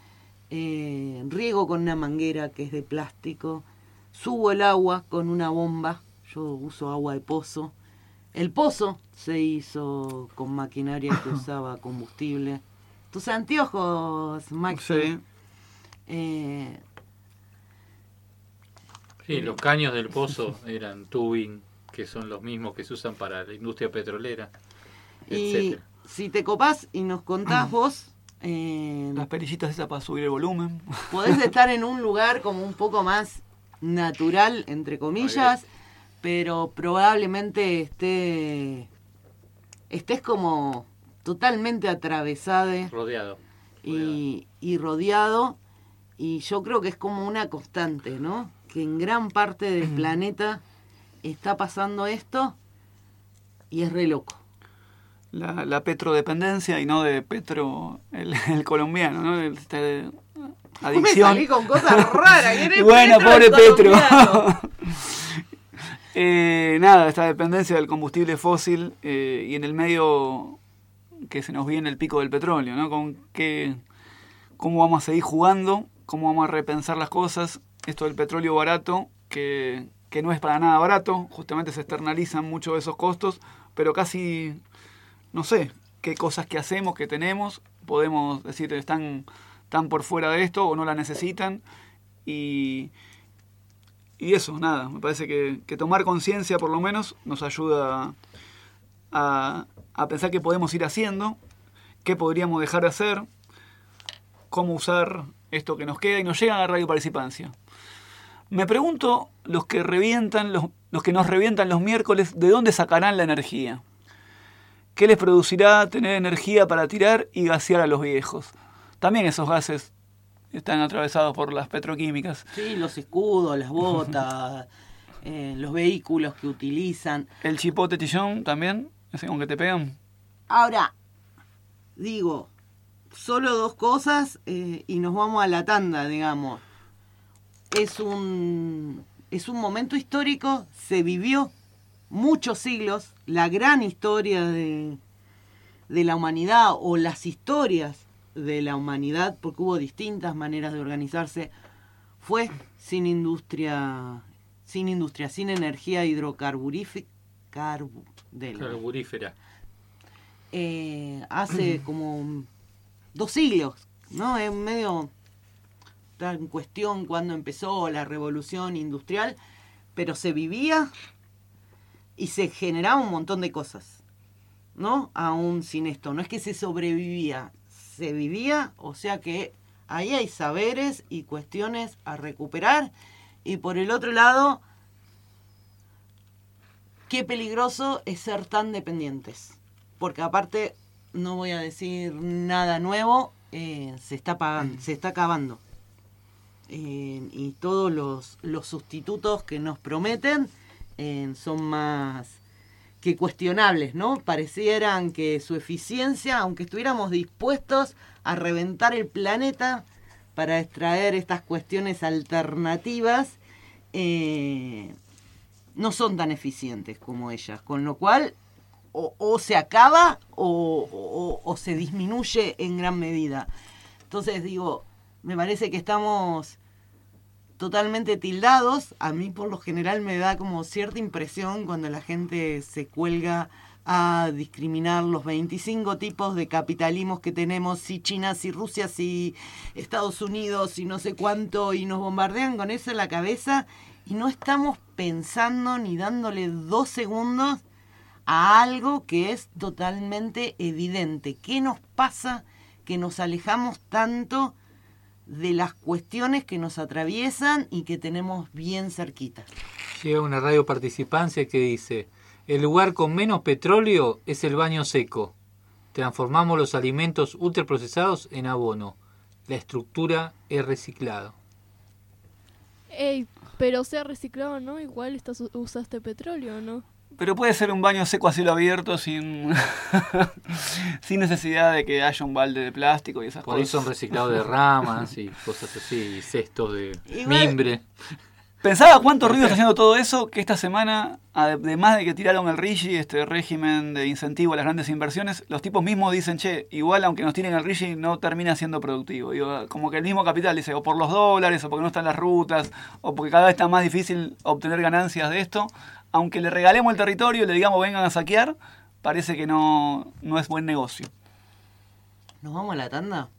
Eh, riego con una manguera que es de plástico, subo el agua con una bomba, yo uso agua de pozo. El pozo se hizo con maquinaria que usaba combustible. Tus anteojos, Maxi. Sí. Eh, Sí, los caños del pozo eran tubing, que son los mismos que se usan para la industria petrolera, y etcétera. si te copás y nos contás vos, eh, Las perillitas esas para subir el volumen. podés estar en un lugar como un poco más natural, entre comillas, pero probablemente esté estés como totalmente atravesado Rodeado. y, y rodeado, y yo creo que es como una constante, ¿no? Que en gran parte del planeta está pasando esto y es re loco. la, la petrodependencia y no de Petro el, el colombiano, ¿no? Esta adicción. Me salí con cosas raras. Y bueno, Petro, pobre Petro. eh, nada, esta dependencia del combustible fósil eh, y en el medio que se nos viene el pico del petróleo, ¿no? Con qué, cómo vamos a seguir jugando, cómo vamos a repensar las cosas. Esto del petróleo barato, que, que no es para nada barato, justamente se externalizan muchos de esos costos, pero casi, no sé, qué cosas que hacemos, que tenemos, podemos decir, están, están por fuera de esto o no la necesitan. Y, y eso, nada, me parece que, que tomar conciencia por lo menos nos ayuda a, a pensar qué podemos ir haciendo, qué podríamos dejar de hacer, cómo usar esto que nos queda y nos llega a la Radio Participancia. Me pregunto, los que revientan, los, los que nos revientan los miércoles, ¿de dónde sacarán la energía? ¿Qué les producirá tener energía para tirar y gasear a los viejos? También esos gases están atravesados por las petroquímicas. Sí, los escudos, las botas, eh, los vehículos que utilizan. ¿El chipote chillón también? ¿Ese con que te pegan? Ahora, digo, solo dos cosas eh, y nos vamos a la tanda, digamos. Es un, es un momento histórico, se vivió muchos siglos, la gran historia de, de la humanidad o las historias de la humanidad, porque hubo distintas maneras de organizarse, fue sin industria, sin industria, sin energía hidrocarburífera. Carbu, carburífera. Eh, hace como dos siglos, ¿no? Es medio en cuestión cuando empezó la revolución industrial, pero se vivía y se generaba un montón de cosas, ¿no? Aún sin esto, no es que se sobrevivía, se vivía, o sea que ahí hay saberes y cuestiones a recuperar. Y por el otro lado, qué peligroso es ser tan dependientes, porque aparte, no voy a decir nada nuevo, eh, se está pagando, se está acabando. Eh, y todos los, los sustitutos que nos prometen eh, son más que cuestionables, ¿no? Parecieran que su eficiencia, aunque estuviéramos dispuestos a reventar el planeta para extraer estas cuestiones alternativas, eh, no son tan eficientes como ellas, con lo cual o, o se acaba o, o, o se disminuye en gran medida. Entonces digo, me parece que estamos totalmente tildados. A mí por lo general me da como cierta impresión cuando la gente se cuelga a discriminar los veinticinco tipos de capitalismos que tenemos, si China, si Rusia, si Estados Unidos, y no sé cuánto, y nos bombardean con eso en la cabeza y no estamos pensando ni dándole dos segundos a algo que es totalmente evidente. ¿Qué nos pasa que nos alejamos tanto de las cuestiones que nos atraviesan y que tenemos bien cerquita? Llega una Radio Participancia que dice: el lugar con menos petróleo es el baño seco. Transformamos los alimentos ultraprocesados en abono. La estructura es reciclado. Ey, pero sea reciclado, ¿no? Igual estás, usaste petróleo, ¿no? Pero puede ser un baño seco a cielo abierto sin sin necesidad de que haya un balde de plástico y esas Por cosas. Por ahí son reciclados de ramas y cosas así, y cestos de Igual, mimbre. Pensaba cuánto ruido está haciendo todo eso, que esta semana, además de que tiraron el RIGI, este régimen de incentivo a las grandes inversiones, los tipos mismos dicen, che, igual aunque nos tiren el RIGI no termina siendo productivo. Digo, como que el mismo capital dice, o por los dólares, o porque no están las rutas, o porque cada vez está más difícil obtener ganancias de esto, aunque le regalemos el territorio y le digamos vengan a saquear, parece que no, no es buen negocio. ¿Nos vamos a la tanda?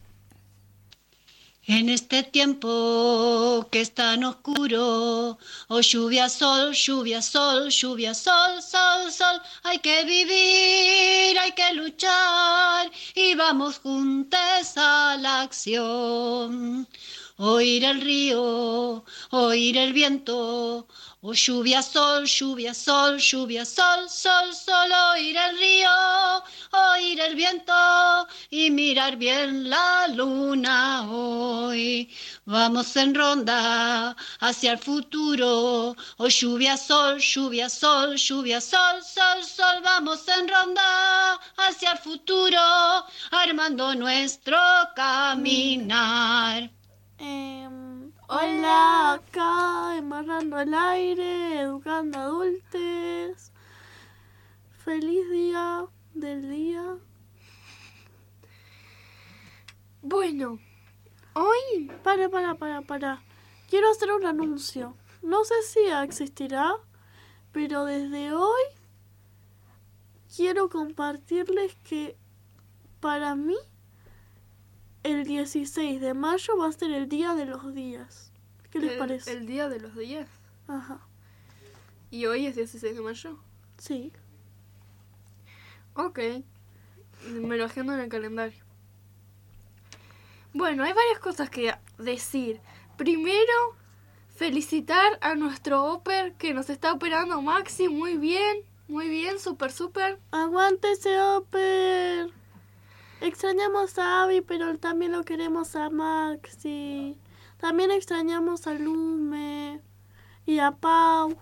En este tiempo que es tan oscuro, oh lluvia, sol, lluvia, sol, lluvia, sol, sol, sol, hay que vivir, hay que luchar y vamos juntos a la acción. oír el río, oír el viento, o lluvia, sol, lluvia, sol, lluvia, sol, sol, sol, oír el río, oír el viento y mirar bien la luna hoy. Vamos en ronda hacia el futuro, o lluvia, sol, lluvia, sol, lluvia, sol, sol, sol, vamos en ronda hacia el futuro, armando nuestro caminar. Eh, hola, acá embarrando el aire, educando adultos. Feliz día del día. Bueno, hoy... Para, para, para, para. Quiero hacer un anuncio. No sé si existirá, pero desde hoy quiero compartirles que para mí el dieciséis de mayo va a ser el día de los días. ¿Qué les el, parece? ¿El día de los días? Ajá. ¿Y hoy es dieciséis de mayo? Sí. Ok. Me lo agendo en el calendario. Bueno, hay varias cosas que decir. Primero, felicitar a nuestro óper que nos está operando Maxi. Muy bien, muy bien, súper, súper. ¡Aguante ese óper! Extrañamos a Abby, pero también lo queremos a Maxi. También extrañamos a Lume y a Pau.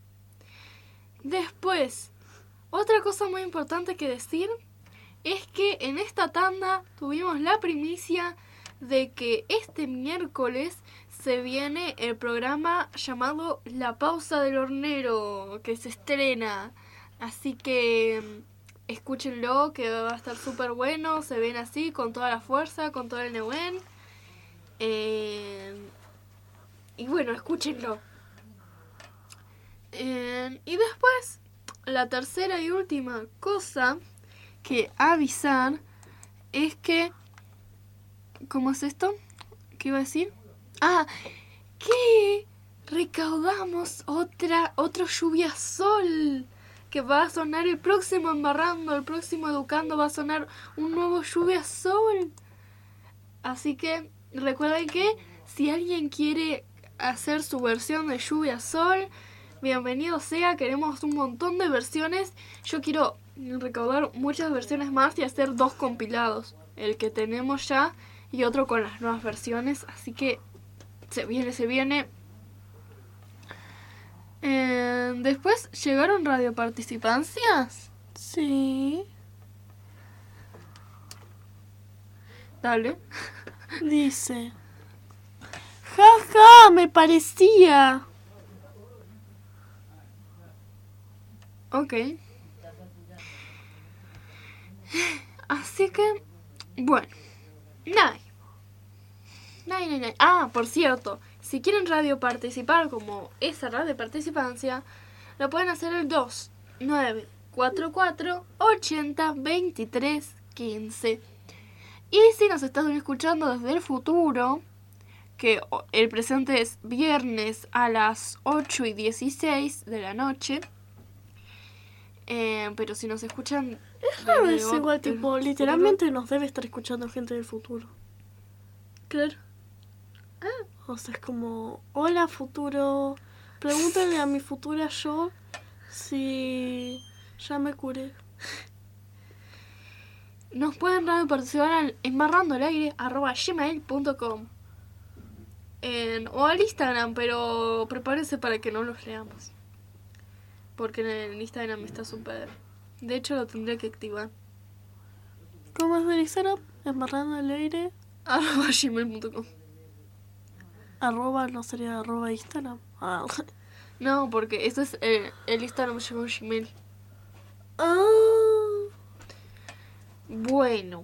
Después, otra cosa muy importante que decir es que en esta tanda tuvimos la primicia de que este miércoles se viene el programa llamado La Pausa del Hornero, que se estrena. Así que escúchenlo, que va a estar súper bueno. Se ven así, con toda la fuerza, con todo el Neuén. Eh, y bueno, escúchenlo. Eh, y después, la tercera y última cosa que avisar es que... ¿Cómo es esto? ¿Qué iba a decir? Ah, que recaudamos otra, otro lluvia sol. Que va a sonar el próximo Embarrando, el próximo Educando, va a sonar un nuevo lluvia sol. Así que recuerden que si alguien quiere hacer su versión de lluvia sol, bienvenido sea, queremos un montón de versiones. Yo quiero recaudar muchas versiones más y hacer dos compilados. El que tenemos ya y otro con las nuevas versiones. Así que se viene, se viene. Eh, después, ¿llegaron radioparticipancias? Sí. Dale. Dice: jaja, me parecía. Ok. Así que, bueno. Nay. Nay, nay, nay. Ah, por cierto, si quieren radio participar como esa radio participancia, lo pueden hacer el dos nueve cuatro cuatro ocho cero dos tres uno cinco. Y si nos están escuchando desde el futuro, que el presente es viernes a las ocho y dieciséis de la noche, eh, pero si nos escuchan... Es raro eso, igual, tipo, literalmente futuro, nos debe estar escuchando gente del futuro. Claro. Ah. O sea, es como, hola futuro, pregúntale a mi futura yo si ya me curé. Nos pueden radio participar al embarrando el aire arroba gmail punto com en, o al Instagram, pero prepárense para que no los leamos, porque en el Instagram está súper... De hecho lo tendría que activar. ¿Cómo es el Instagram? Embarrando el aire arroba gmail punto com. Arroba no sería arroba Instagram. Ah. No, porque eso es eh, el Instagram llamado Gmail. Ah. Bueno.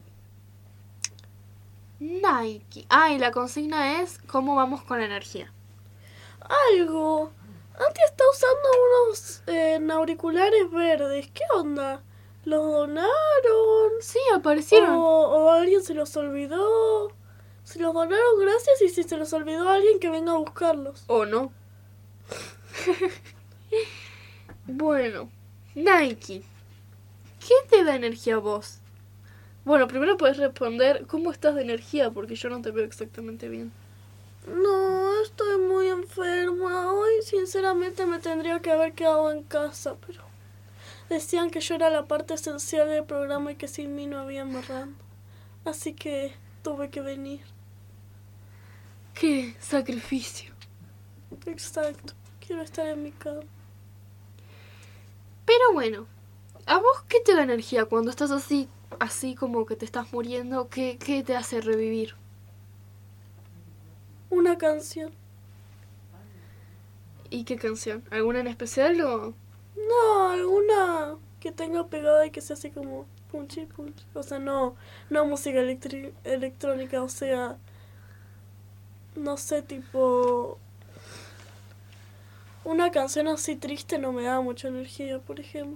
Nike. Ah, y la consigna es ¿cómo vamos con la energía? Algo. Anti está usando unos eh, auriculares verdes. ¿Qué onda? ¿Los donaron? Sí, aparecieron. O, o alguien se los olvidó. Se los donaron, gracias, y si se los olvidó a alguien que venga a buscarlos. O no. Bueno, Nike, ¿qué te da energía a vos? Bueno, primero puedes responder ¿cómo estás de energía? Porque yo no te veo exactamente bien. No, estoy muy enferma. Hoy sinceramente me tendría que haber quedado en casa, pero decían que yo era la parte esencial del programa y que sin mí no había marrando. Así que tuve que venir. ¡Qué sacrificio! Exacto. Quiero estar en mi cama. Pero bueno, ¿a vos qué te da energía cuando estás así, así como que te estás muriendo? ¿Qué, qué te hace revivir? Una canción. ¿Y qué canción? ¿Alguna en especial o...? No, alguna que tenga pegada y que sea así como punchy punchy. O sea, no, no música electri- electrónica, o sea, no sé, tipo... Una canción así triste no me da mucha energía, por ejemplo.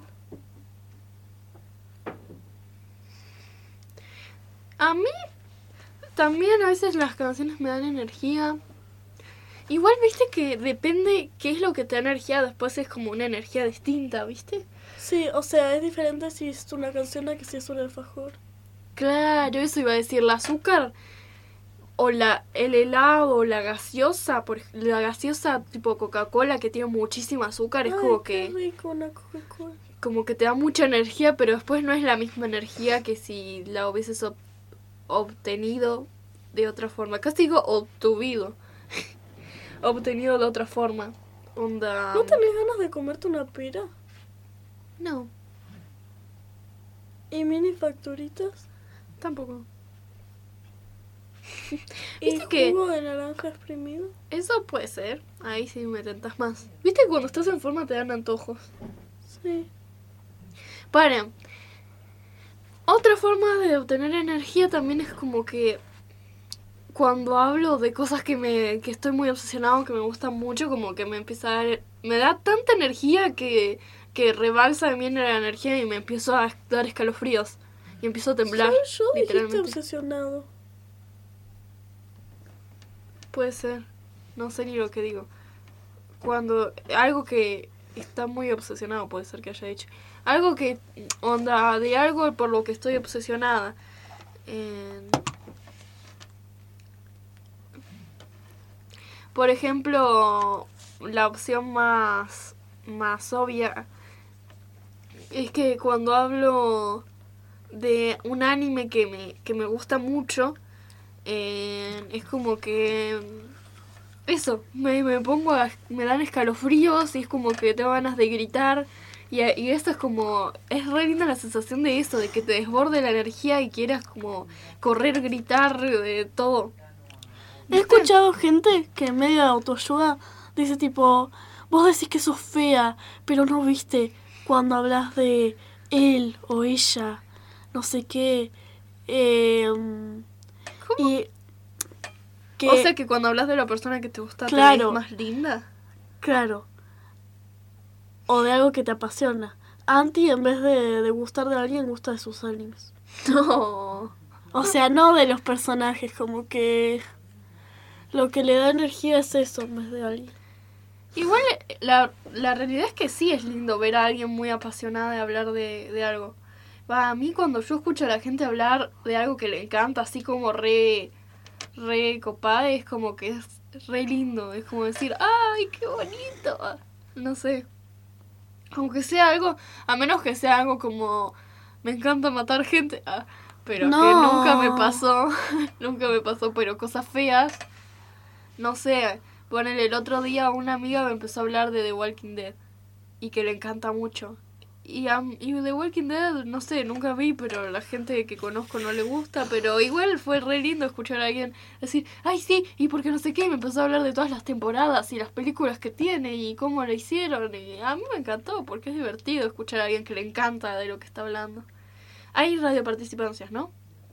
A mí también a veces las canciones me dan energía. Igual, viste que depende qué es lo que te da energía, después es como una energía distinta, ¿viste? Sí, o sea, es diferente si es una canción a que si es un alfajor. Claro, eso iba a decir, el azúcar o la el helado o la gaseosa, por, la gaseosa tipo Coca-Cola que tiene muchísimo azúcar, es Ay, como qué que rico una Coca-Cola. como que te da mucha energía, pero después no es la misma energía que si la hubieses ob- obtenido de otra forma. Casi digo obtuvido. Obtenido de otra forma. Onda. ¿No tenés ganas de comerte una pera? No, ¿Y mini facturitas? tampoco. ¿Y ¿Viste que jugo de naranja exprimido? eso puede ser? Ahí sí me tentas más. ¿Viste que cuando estás en forma te dan antojos? Sí. Para. Otra forma de obtener energía también es como que cuando hablo de cosas que me que estoy muy obsesionado, que me gustan mucho, como que me empieza a dar, me da tanta energía que, que rebalsa de mí la energía y me empiezo a dar escalofríos y empiezo a temblar. Soy yo, dijiste literalmente. obsesionado. Puede ser, no sé ni lo que digo. Cuando algo que está muy obsesionado, puede ser que haya dicho. Algo que, onda, de algo por lo que estoy obsesionada. Eh, por ejemplo, la opción más, más obvia es que cuando hablo de un anime que me, que me gusta mucho, eh, es como que eso, me, me pongo a, me dan escalofríos y es como que tengo ganas de gritar y, y esto es como, es re linda la sensación de eso, de que te desborde la energía y quieras como correr, gritar, de todo. He escuchado gente que en medio de autoayuda dice tipo, vos decís que sos fea, pero no viste cuando hablas de él o ella, no sé qué. Eh, y que, o sea que cuando hablas de la persona que te gusta, claro, te ves más linda. Claro. O de algo que te apasiona. Anti, en vez de, de gustar de alguien, gusta de sus animes. No. O sea, no de los personajes, como que lo que le da energía es eso en vez de alguien. Igual la, la realidad es que sí es lindo ver a alguien muy apasionada de hablar de, de algo. Va, a mí cuando yo escucho a la gente hablar de algo que le encanta, así como re, re copada, es como que es re lindo. Es como decir, ¡ay, qué bonito! No sé. Aunque sea algo, a menos que sea algo como, me encanta matar gente, ah, pero no. que nunca me pasó, nunca me pasó, pero cosas feas, no sé. Ponele, el otro día una amiga me empezó a hablar de The Walking Dead y que le encanta mucho. Y, um, y The Walking Dead, no sé, nunca vi, pero la gente que conozco no le gusta, pero igual fue re lindo escuchar a alguien decir, ay sí, y porque no sé qué, y me empezó a hablar de todas las temporadas y las películas que tiene y cómo lo hicieron, y a mí me encantó, porque es divertido escuchar a alguien que le encanta de lo que está hablando. Hay radioparticipancias, ¿no?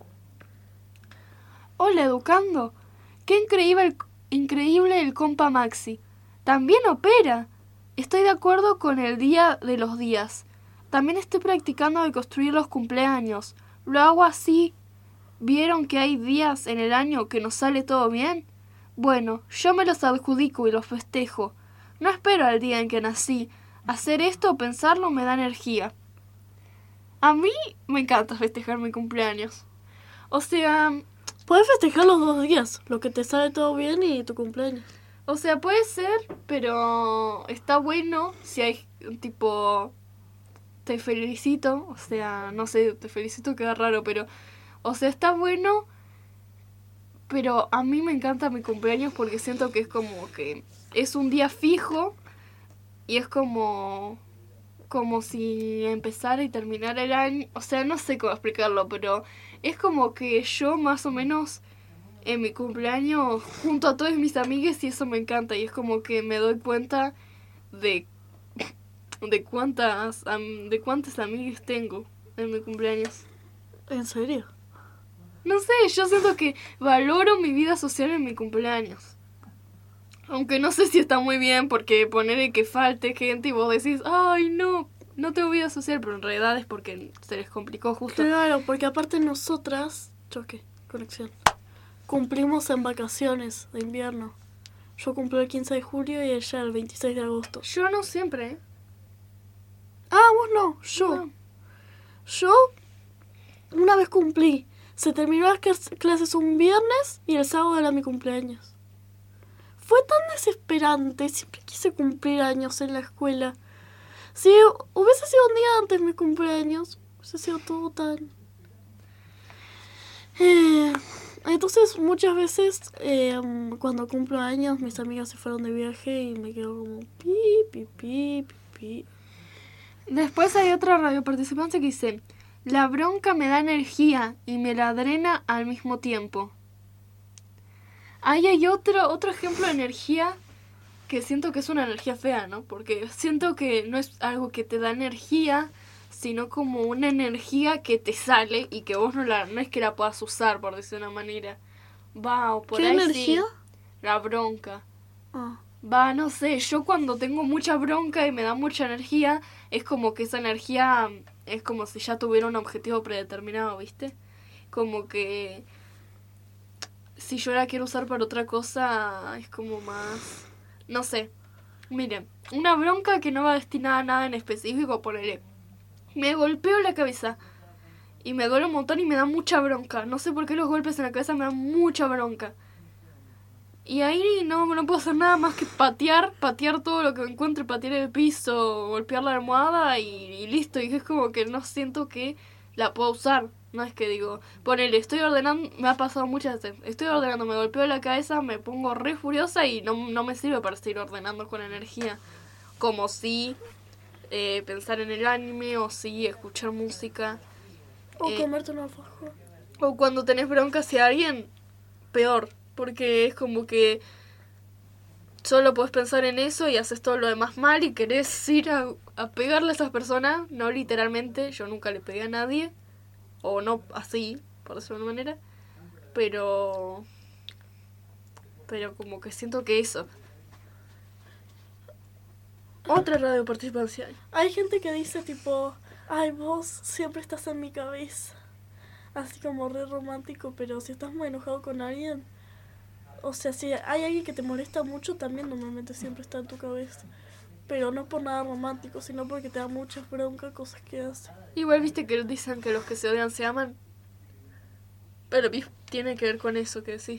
Hola, educando. Qué increíble, increíble el compa Maxi. También opera. Estoy de acuerdo con el día de los días. También estoy practicando de construir los cumpleaños. Lo hago así. ¿Vieron que hay días en el año que nos sale todo bien? Bueno, yo me los adjudico y los festejo. No espero al día en que nací. Hacer esto o pensarlo me da energía. A mí me encanta festejar mi cumpleaños. O sea, Puedes festejar los dos días, lo que te sale todo bien y tu cumpleaños. O sea, puede ser, pero está bueno si hay tipo, te felicito, o sea, no sé, te felicito queda raro, pero, o sea, está bueno, pero a mí me encanta mi cumpleaños porque siento que es como que es un día fijo y es como, como si empezara y terminara el año, o sea, no sé cómo explicarlo, pero es como que yo más o menos en mi cumpleaños junto a todos mis amigues y eso me encanta y es como que me doy cuenta de de cuántas am, de cuántas amigas tengo en mi cumpleaños. ¿En serio? No sé, yo siento que valoro mi vida social en mi cumpleaños. Aunque no sé si está muy bien porque poner que falte gente y vos decís, ay no, no tengo vida social, pero en realidad es porque se les complicó justo. Claro, porque aparte nosotras, choque, conexión, cumplimos en vacaciones de invierno. Yo cumplo el quince de julio y ella el veintiséis de agosto. Yo no siempre, ¿eh? Ah, vos no, yo. No. Yo una vez cumplí. Se terminó las clases un viernes y el sábado era mi cumpleaños. Fue tan desesperante, siempre quise cumplir años en la escuela. Si hubiese sido un día antes de mi cumpleaños, hubiese sido todo tan... Eh, entonces muchas veces eh, cuando cumplo años mis amigas se fueron de viaje y me quedo como pi, pi, pi, pi, pi. Después hay otra radio participante que dice, la bronca me da energía y me la drena al mismo tiempo. Ahí hay otro, otro ejemplo de energía que siento que es una energía fea, ¿no? Porque siento que no es algo que te da energía, sino como una energía que te sale y que vos no, la, no es que la puedas usar, por decir de una manera. Va, o por ¿Qué ahí energía? sí, la bronca. Ah. Va, no sé, yo cuando tengo mucha bronca y me da mucha energía, es como que esa energía es como si ya tuviera un objetivo predeterminado, ¿viste? Como que si yo la quiero usar para otra cosa, es como más... No sé. Miren, una bronca que no va destinada a nada en específico, ponele. Me golpeo la cabeza y me duele un montón y me da mucha bronca. No sé por qué los golpes en la cabeza me dan mucha bronca. Y ahí no, no puedo hacer nada más que patear, patear todo lo que me encuentre, patear el piso, golpear la almohada y, y listo. Y es como que no siento que la puedo usar. No es que digo, ponele, estoy ordenando, me ha pasado muchas veces, estoy ordenando, me golpeo la cabeza, me pongo re furiosa y no, no me sirve para seguir ordenando con energía. Como si eh, pensar en el anime o si escuchar música. O eh, comerte un alfajor. O cuando tenés bronca hacia alguien, peor. Porque es como que solo podés pensar en eso y haces todo lo demás mal y querés ir a, a pegarle a esas personas. No literalmente, yo nunca le pegué a nadie. O no así, por decirlo de una manera. Pero... Pero como que siento que eso. Otra radio participación. Hay gente que dice tipo, ay, vos siempre estás en mi cabeza. Así como re romántico, pero si estás muy enojado con alguien... O sea, si hay alguien que te molesta mucho, también normalmente siempre está en tu cabeza. Pero no por nada romántico, sino porque te da mucha bronca cosas que hace. Igual viste que dicen que los que se odian se aman. Pero tiene que ver con eso que decís.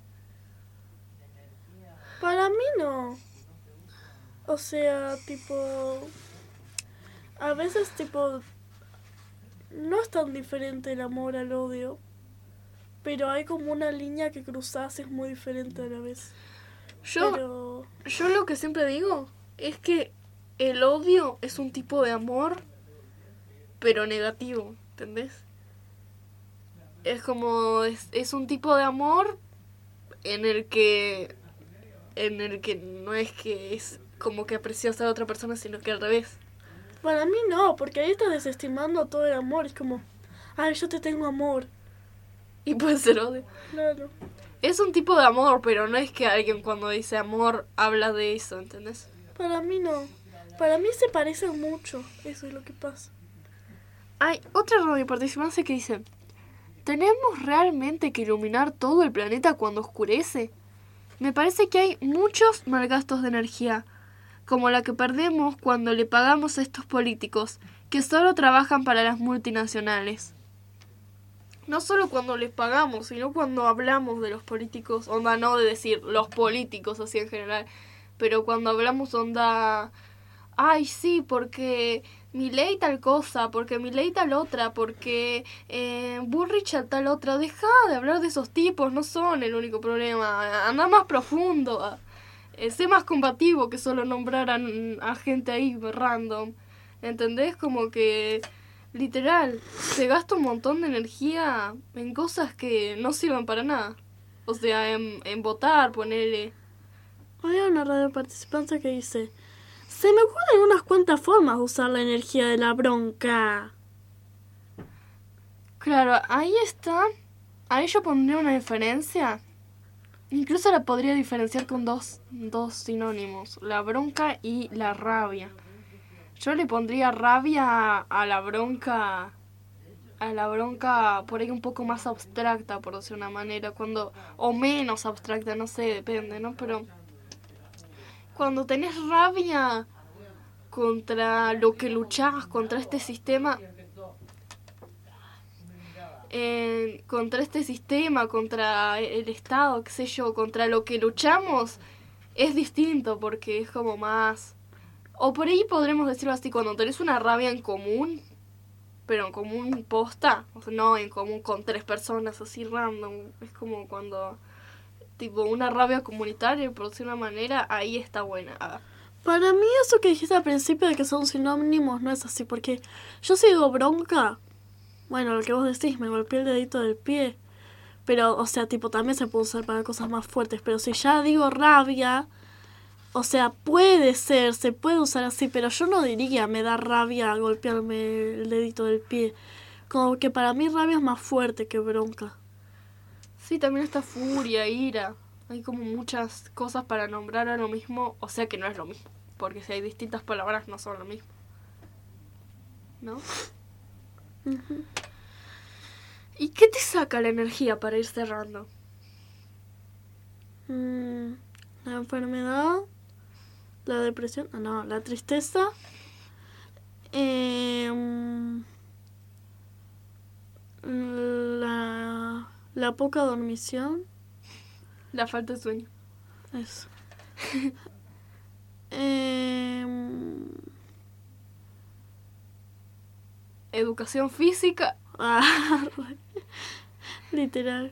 Para mí no. O sea, tipo... A veces, tipo... No es tan diferente el amor al odio. Pero hay como una línea que cruzás, es muy diferente a la vez. Yo, pero... yo lo que siempre digo es que el odio es un tipo de amor, pero negativo, ¿entendés? Es como, es, es un tipo de amor en el que, en el que no es que es como que aprecias a otra persona, sino que al revés. Para mí no, porque ahí estás desestimando todo el amor, es como, ay, yo te tengo amor. Y puede ser odio. Claro. Es un tipo de amor, pero no es que alguien cuando dice amor habla de eso, ¿entendés? Para mí no. Para mí se parecen mucho. Eso es lo que pasa. Hay otra radio participante que dice, ¿tenemos realmente que iluminar todo el planeta cuando oscurece? Me parece que hay muchos malgastos de energía, como la que perdemos cuando le pagamos a estos políticos, que solo trabajan para las multinacionales. no solo cuando les pagamos, sino cuando hablamos de los políticos, onda no de decir los políticos así en general, pero cuando hablamos onda, ay sí, porque Milei tal cosa, porque Milei tal otra, porque eh, Bullrich tal otra, deja de hablar de esos tipos, no son el único problema, anda más profundo, eh, sé más combativo que solo nombrar a, a gente ahí random, ¿entendés? Como que... Literal, se gasta un montón de energía en cosas que no sirven para nada. O sea, en, en votar, ponerle... Hay una radio participante que dice: se me ocurren unas cuantas formas de usar la energía de la bronca. Claro, ahí está. Ahí yo pondría una diferencia. Incluso la podría diferenciar con dos, dos sinónimos. La bronca y la rabia. Yo le pondría rabia a la bronca, a la bronca por ahí un poco más abstracta, por decir una manera, cuando o menos abstracta, no sé, depende, ¿no? Pero cuando tenés rabia contra lo que luchás, contra este sistema, eh, contra este sistema, contra el Estado, qué sé yo, contra lo que luchamos, es distinto porque es como más... O por ahí podremos decirlo así, cuando tenés una rabia en común, pero en común posta, o sea, no en común con tres personas así random, es como cuando, tipo, una rabia comunitaria, por decir una manera, ahí está buena. Ah. Para mí eso que dijiste al principio de que son sinónimos no es así, porque yo si digo bronca, bueno, lo que vos decís, me golpeé el dedito del pie, pero, o sea, tipo, también se puede usar para cosas más fuertes, pero si ya digo rabia... O sea, puede ser, se puede usar así, pero yo no diría me da rabia golpearme el dedito del pie. Como que para mí rabia es más fuerte que bronca. Sí, también está furia, ira. Hay como muchas cosas para nombrar a lo mismo, o sea que no es lo mismo. Porque si hay distintas palabras no son lo mismo. ¿No? Uh-huh. ¿Y qué te saca la energía para ir cerrando? Mm, la enfermedad... La depresión, no, la tristeza, eh, la, la poca dormición. La falta de sueño. Eso. eh, Educación física. Ah, literal.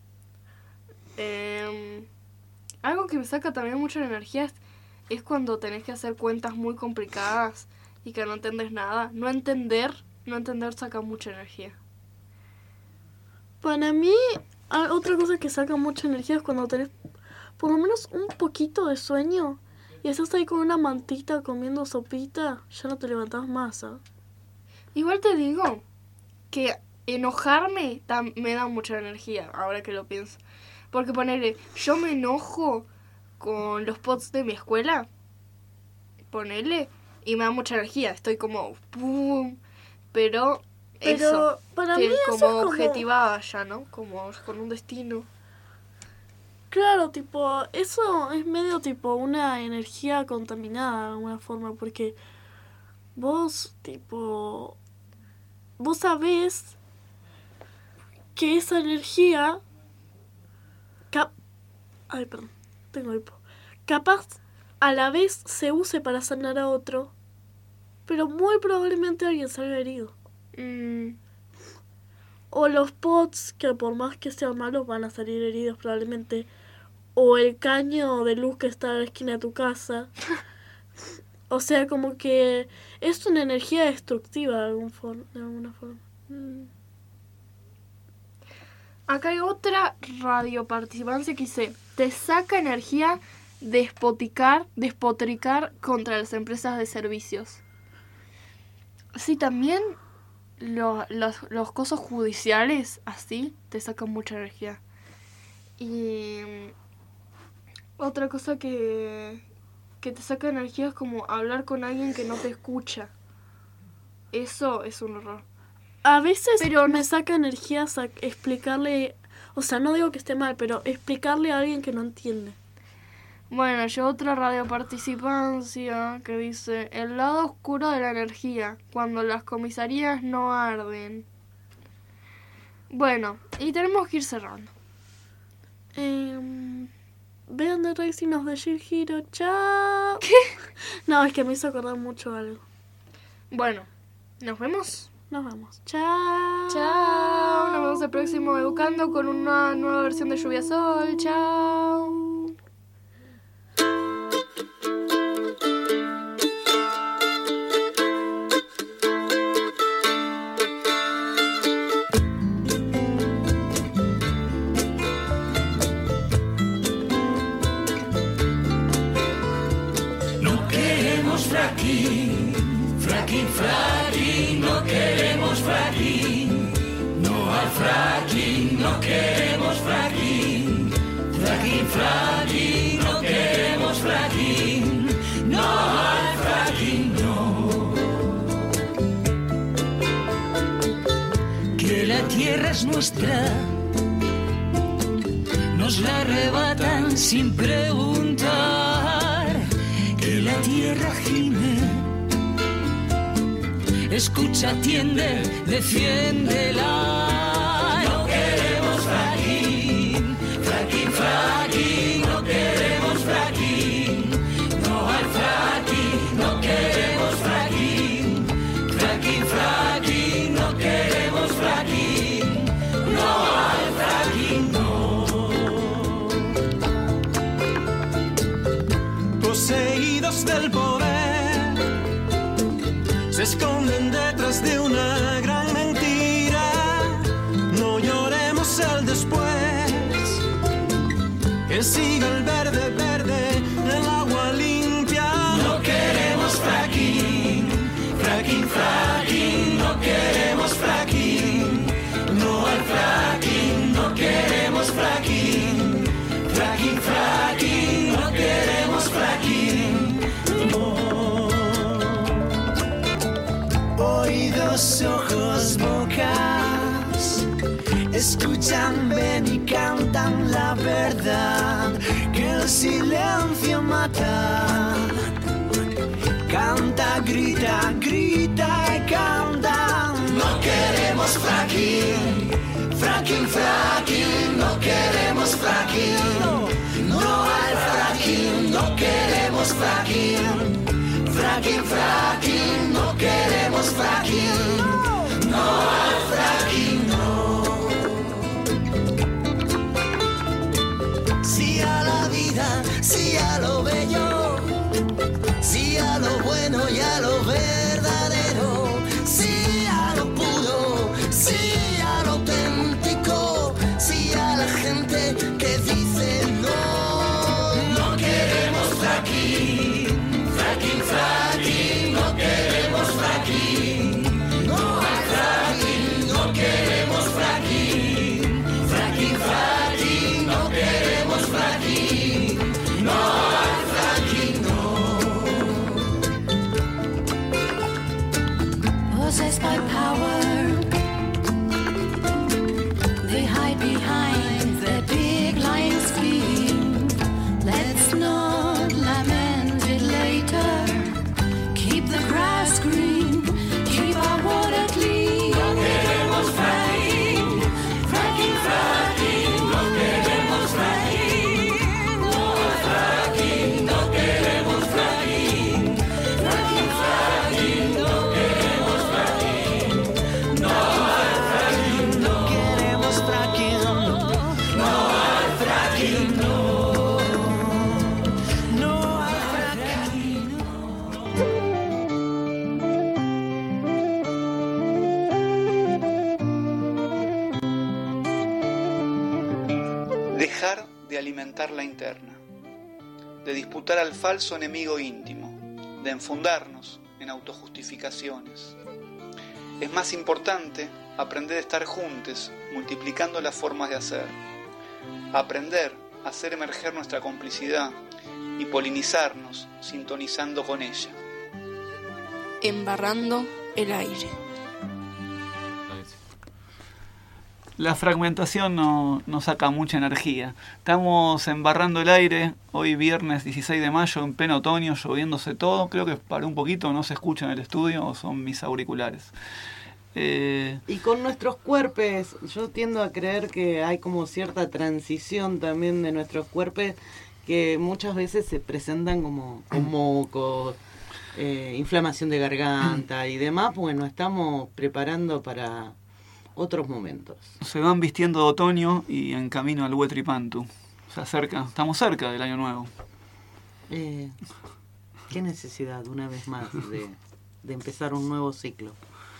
Eh, algo que me saca también mucho la energía es es cuando tenés que hacer cuentas muy complicadas y que no entendés nada. No entender, no entender saca mucha energía. Para mí, otra cosa que saca mucha energía es cuando tenés por lo menos un poquito de sueño y estás ahí con una mantita comiendo sopita, ya no te levantás más, ¿eh? Igual te digo que enojarme tam- me da mucha energía, ahora que lo pienso. Porque ponele, yo me enojo con los pods de mi escuela, ponele, y me da mucha energía, estoy como pum, pero, pero eso, para que mí eso como es objetivada ya, ¿no? Como con un destino. Claro, tipo, eso es medio tipo una energía contaminada de alguna forma, porque vos, tipo, vos sabés que esa energía, cap- ay, perdón, tengo hipo, capaz a la vez se use para sanar a otro, pero muy probablemente alguien salga herido. Mm. O los pods, que por más que sean malos van a salir heridos probablemente. O el caño de luz que está a la esquina de tu casa. O sea, como que es una energía destructiva de, algún for- de alguna forma. Mm. Acá hay otra radioparticipancia que dice, te saca energía despoticar, despotricar contra las empresas de servicios. Sí, también lo, los, los cosas judiciales, así, te sacan mucha energía. Y otra cosa que, que te saca energía es como hablar con alguien que no te escucha. Eso es un horror. A veces Pero me saca energía sa- explicarle, o sea, no digo que esté mal, pero explicarle a alguien que no entiende. Bueno, yo otra radioparticipancia que dice, el lado oscuro de la energía, cuando las comisarías no arden. Bueno, y tenemos que ir cerrando. Eh, vean The Rising of the Shield Hero. Chao. ¿Qué? No, es que me hizo acordar mucho algo. Bueno, nos vemos. Nos vemos. Chao. Chao. Nos vemos el próximo Educando con una nueva versión de Lluvia Sol. Chao. Fracking, fracking, fracking, no queremos fracking, no al fracking, no queremos fracking, fracking, fracking, no queremos fracking, no al fracking, no. Que la tierra es nuestra, nos la arrebatan sin preguntar. Que la tierra gime, escucha, atiende, defiéndela. No queremos fracking, fracking, fracking, no queremos fracking, no al fracking, no queremos fracking, fracking, fracking, no queremos fracking, no al fracking, no. Poseídos del poder, se esconden detrás de una gran mentira. No lloremos el después, que siga el verde, verde, el agua limpia. No queremos fracking, fracking, fracking, no queremos fracking, no al fracking, no queremos fracking, fracking, fracking, no queremos fracking, no. Oídos, ojos, bocas, escuchan, ven y cantan la verdad, que el silencio mata. Canta, grita, grita y canta. No queremos fracking, fracking, fracking, no queremos fracking, no al fracking, no queremos fracking, fracking, fracking, no queremos fracking, no al fracking, no. Sí a la vida, sí a lo bello, sí a lo bueno y a lo verdadero, sí a lo puro, sí a lo auténtico, sí a la gente que dice no. No queremos fracking, fracking, fracking, no queremos fracking, no al fracking, no queremos fracking, fracking, fracking, no queremos fracking, no al fracking, no. Possessed by power, they hide behind their big lying scheme. Let's not lament it later. Keep the grass green, keep our water clean. No queremos fracking, fracking, fracking, no queremos fracking, no al fracking, no queremos fracking, fracking, fracking, no queremos fracking, no al fracking, no queremos fracking, no al fracking, no, no al fracking, no. Dejar de alimentar la interna, de disputar al falso enemigo íntimo, de enfundarnos en autojustificaciones. Es más importante aprender a estar juntos, multiplicando las formas de hacer. Aprender a hacer emerger nuestra complicidad y polinizarnos, sintonizando con ella. Embarrando el aire. La fragmentación no, nos saca mucha energía. Estamos embarrando el aire, hoy viernes dieciséis de mayo, en pleno otoño, lloviéndose todo. Creo que paró un poquito, no se escucha en el estudio, o son mis auriculares. Eh, y con nuestros cuerpos, yo tiendo a creer que hay como cierta transición también de nuestros cuerpos que muchas veces se presentan como con mocos, eh, inflamación de garganta y demás. Bueno, estamos preparando para otros momentos. Se van vistiendo de otoño y en camino al Huetripantu. Se acerca, estamos cerca del año nuevo. Eh, ¿Qué necesidad, una vez más, de, de empezar un nuevo ciclo?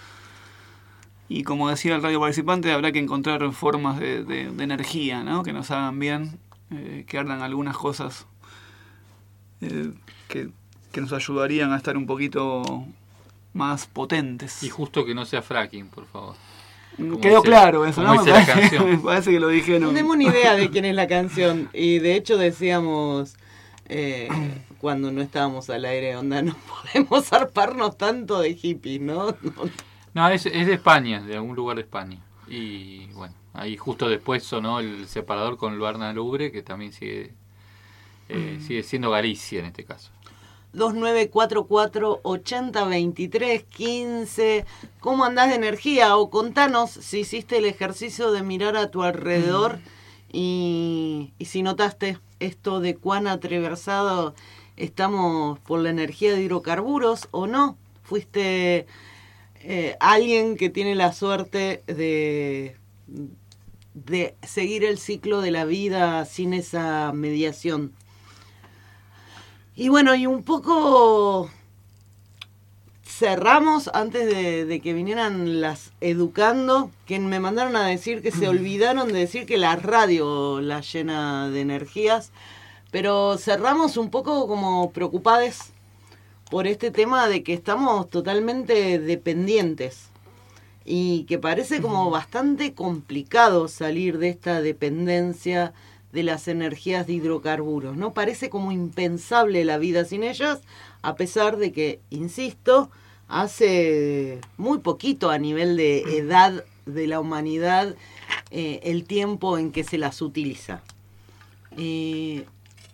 Y como decía el radio participante, habrá que encontrar formas de, de, de energía, ¿no? Que nos hagan bien, eh, que hagan algunas cosas eh, que, que nos ayudarían a estar un poquito más potentes. Y justo que no sea fracking, por favor. Como Quedó dice, claro eso, ¿no? Me parece, me parece que lo dijeron. No tenemos ni idea de quién es la canción. Y de hecho decíamos, eh, cuando no estábamos al aire, onda, no podemos zarparnos tanto de hippies, ¿no? No, no es, es de España, de algún lugar de España. Y bueno, ahí justo después sonó el separador con Luarna Lubre, que también sigue, eh, mm. sigue siendo Galicia en este caso. dos nueve cuatro cuatro, ochenta, veintitrés, quince. ¿Cómo andás de energía? O contanos si hiciste el ejercicio de mirar a tu alrededor y, y si notaste esto de cuán atravesado estamos por la energía de hidrocarburos o no. Fuiste eh, alguien que tiene la suerte de, de seguir el ciclo de la vida sin esa mediación. Y bueno, y un poco cerramos antes de, de que vinieran las educando, que me mandaron a decir que se olvidaron de decir que la radio la llena de energías, pero cerramos un poco como preocupados por este tema de que estamos totalmente dependientes y que parece como bastante complicado salir de esta dependencia de las energías de hidrocarburos, ¿no? Parece como impensable la vida sin ellas, a pesar de que, insisto, hace muy poquito a nivel de edad de la humanidad eh, el tiempo en que se las utiliza. Eh,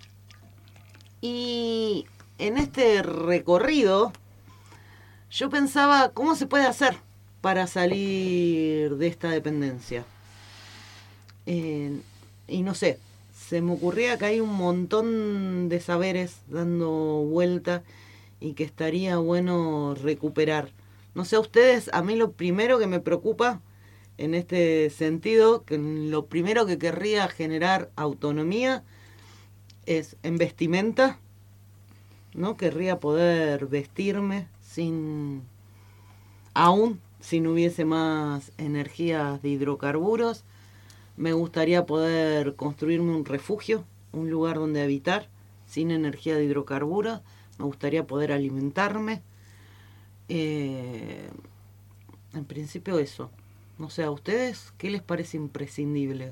y en este recorrido yo pensaba cómo se puede hacer para salir de esta dependencia. Eh, y no sé, se me ocurría que hay un montón de saberes dando vuelta y que estaría bueno recuperar. No sé, a ustedes, a mí lo primero que me preocupa en este sentido, que lo primero que querría generar autonomía es en vestimenta, ¿no? Querría poder vestirme sin, aún si no hubiese más energías de hidrocarburos. Me gustaría poder construirme un refugio, un lugar donde habitar, sin energía de hidrocarburos. Me gustaría poder alimentarme. Eh, en principio eso. No sé, ¿a ustedes qué les parece imprescindible?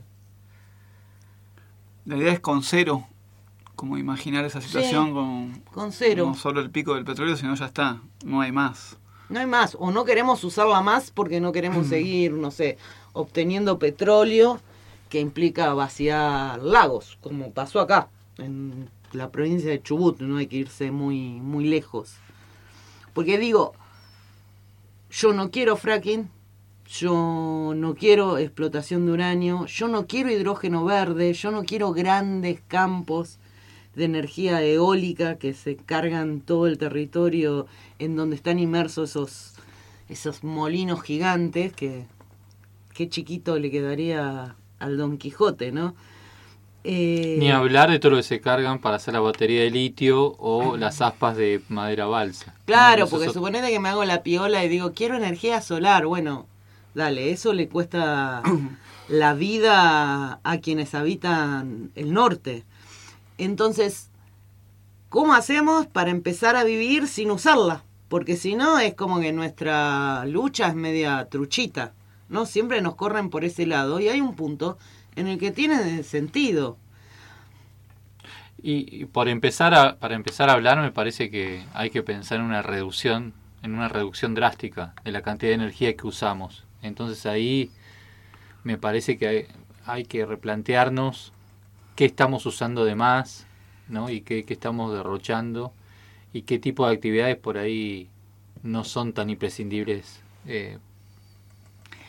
La idea es con cero, como imaginar esa situación, sí, con, con cero. No solo el pico del petróleo, sino ya está, no hay más. No hay más, o no queremos usarla más porque no queremos seguir, no sé, obteniendo petróleo, que implica vaciar lagos, como pasó acá, en la provincia de Chubut, no hay que irse muy, muy lejos. Porque digo, yo no quiero fracking, yo no quiero explotación de uranio, yo no quiero hidrógeno verde, yo no quiero grandes campos de energía eólica que se cargan todo el territorio en donde están inmersos esos, esos molinos gigantes, que qué chiquito le quedaría al Don Quijote, ¿no? Eh, Ni hablar de todo lo que se cargan para hacer la batería de litio o las aspas de madera balsa. Claro, ¿no? porque es... suponete que me hago la piola y digo, quiero energía solar. Bueno, dale, eso le cuesta la vida a quienes habitan el norte. Entonces, ¿cómo hacemos para empezar a vivir sin usarla? Porque si no, es como que nuestra lucha es media truchita, ¿no? Siempre nos corren por ese lado y hay un punto en el que tiene sentido. Y, y por empezar a, para empezar a hablar, me parece que hay que pensar en una reducción, en una reducción drástica de la cantidad de energía que usamos. Entonces ahí me parece que hay, hay que replantearnos qué estamos usando de más, ¿no? Y qué, qué estamos derrochando y qué tipo de actividades por ahí no son tan imprescindibles eh,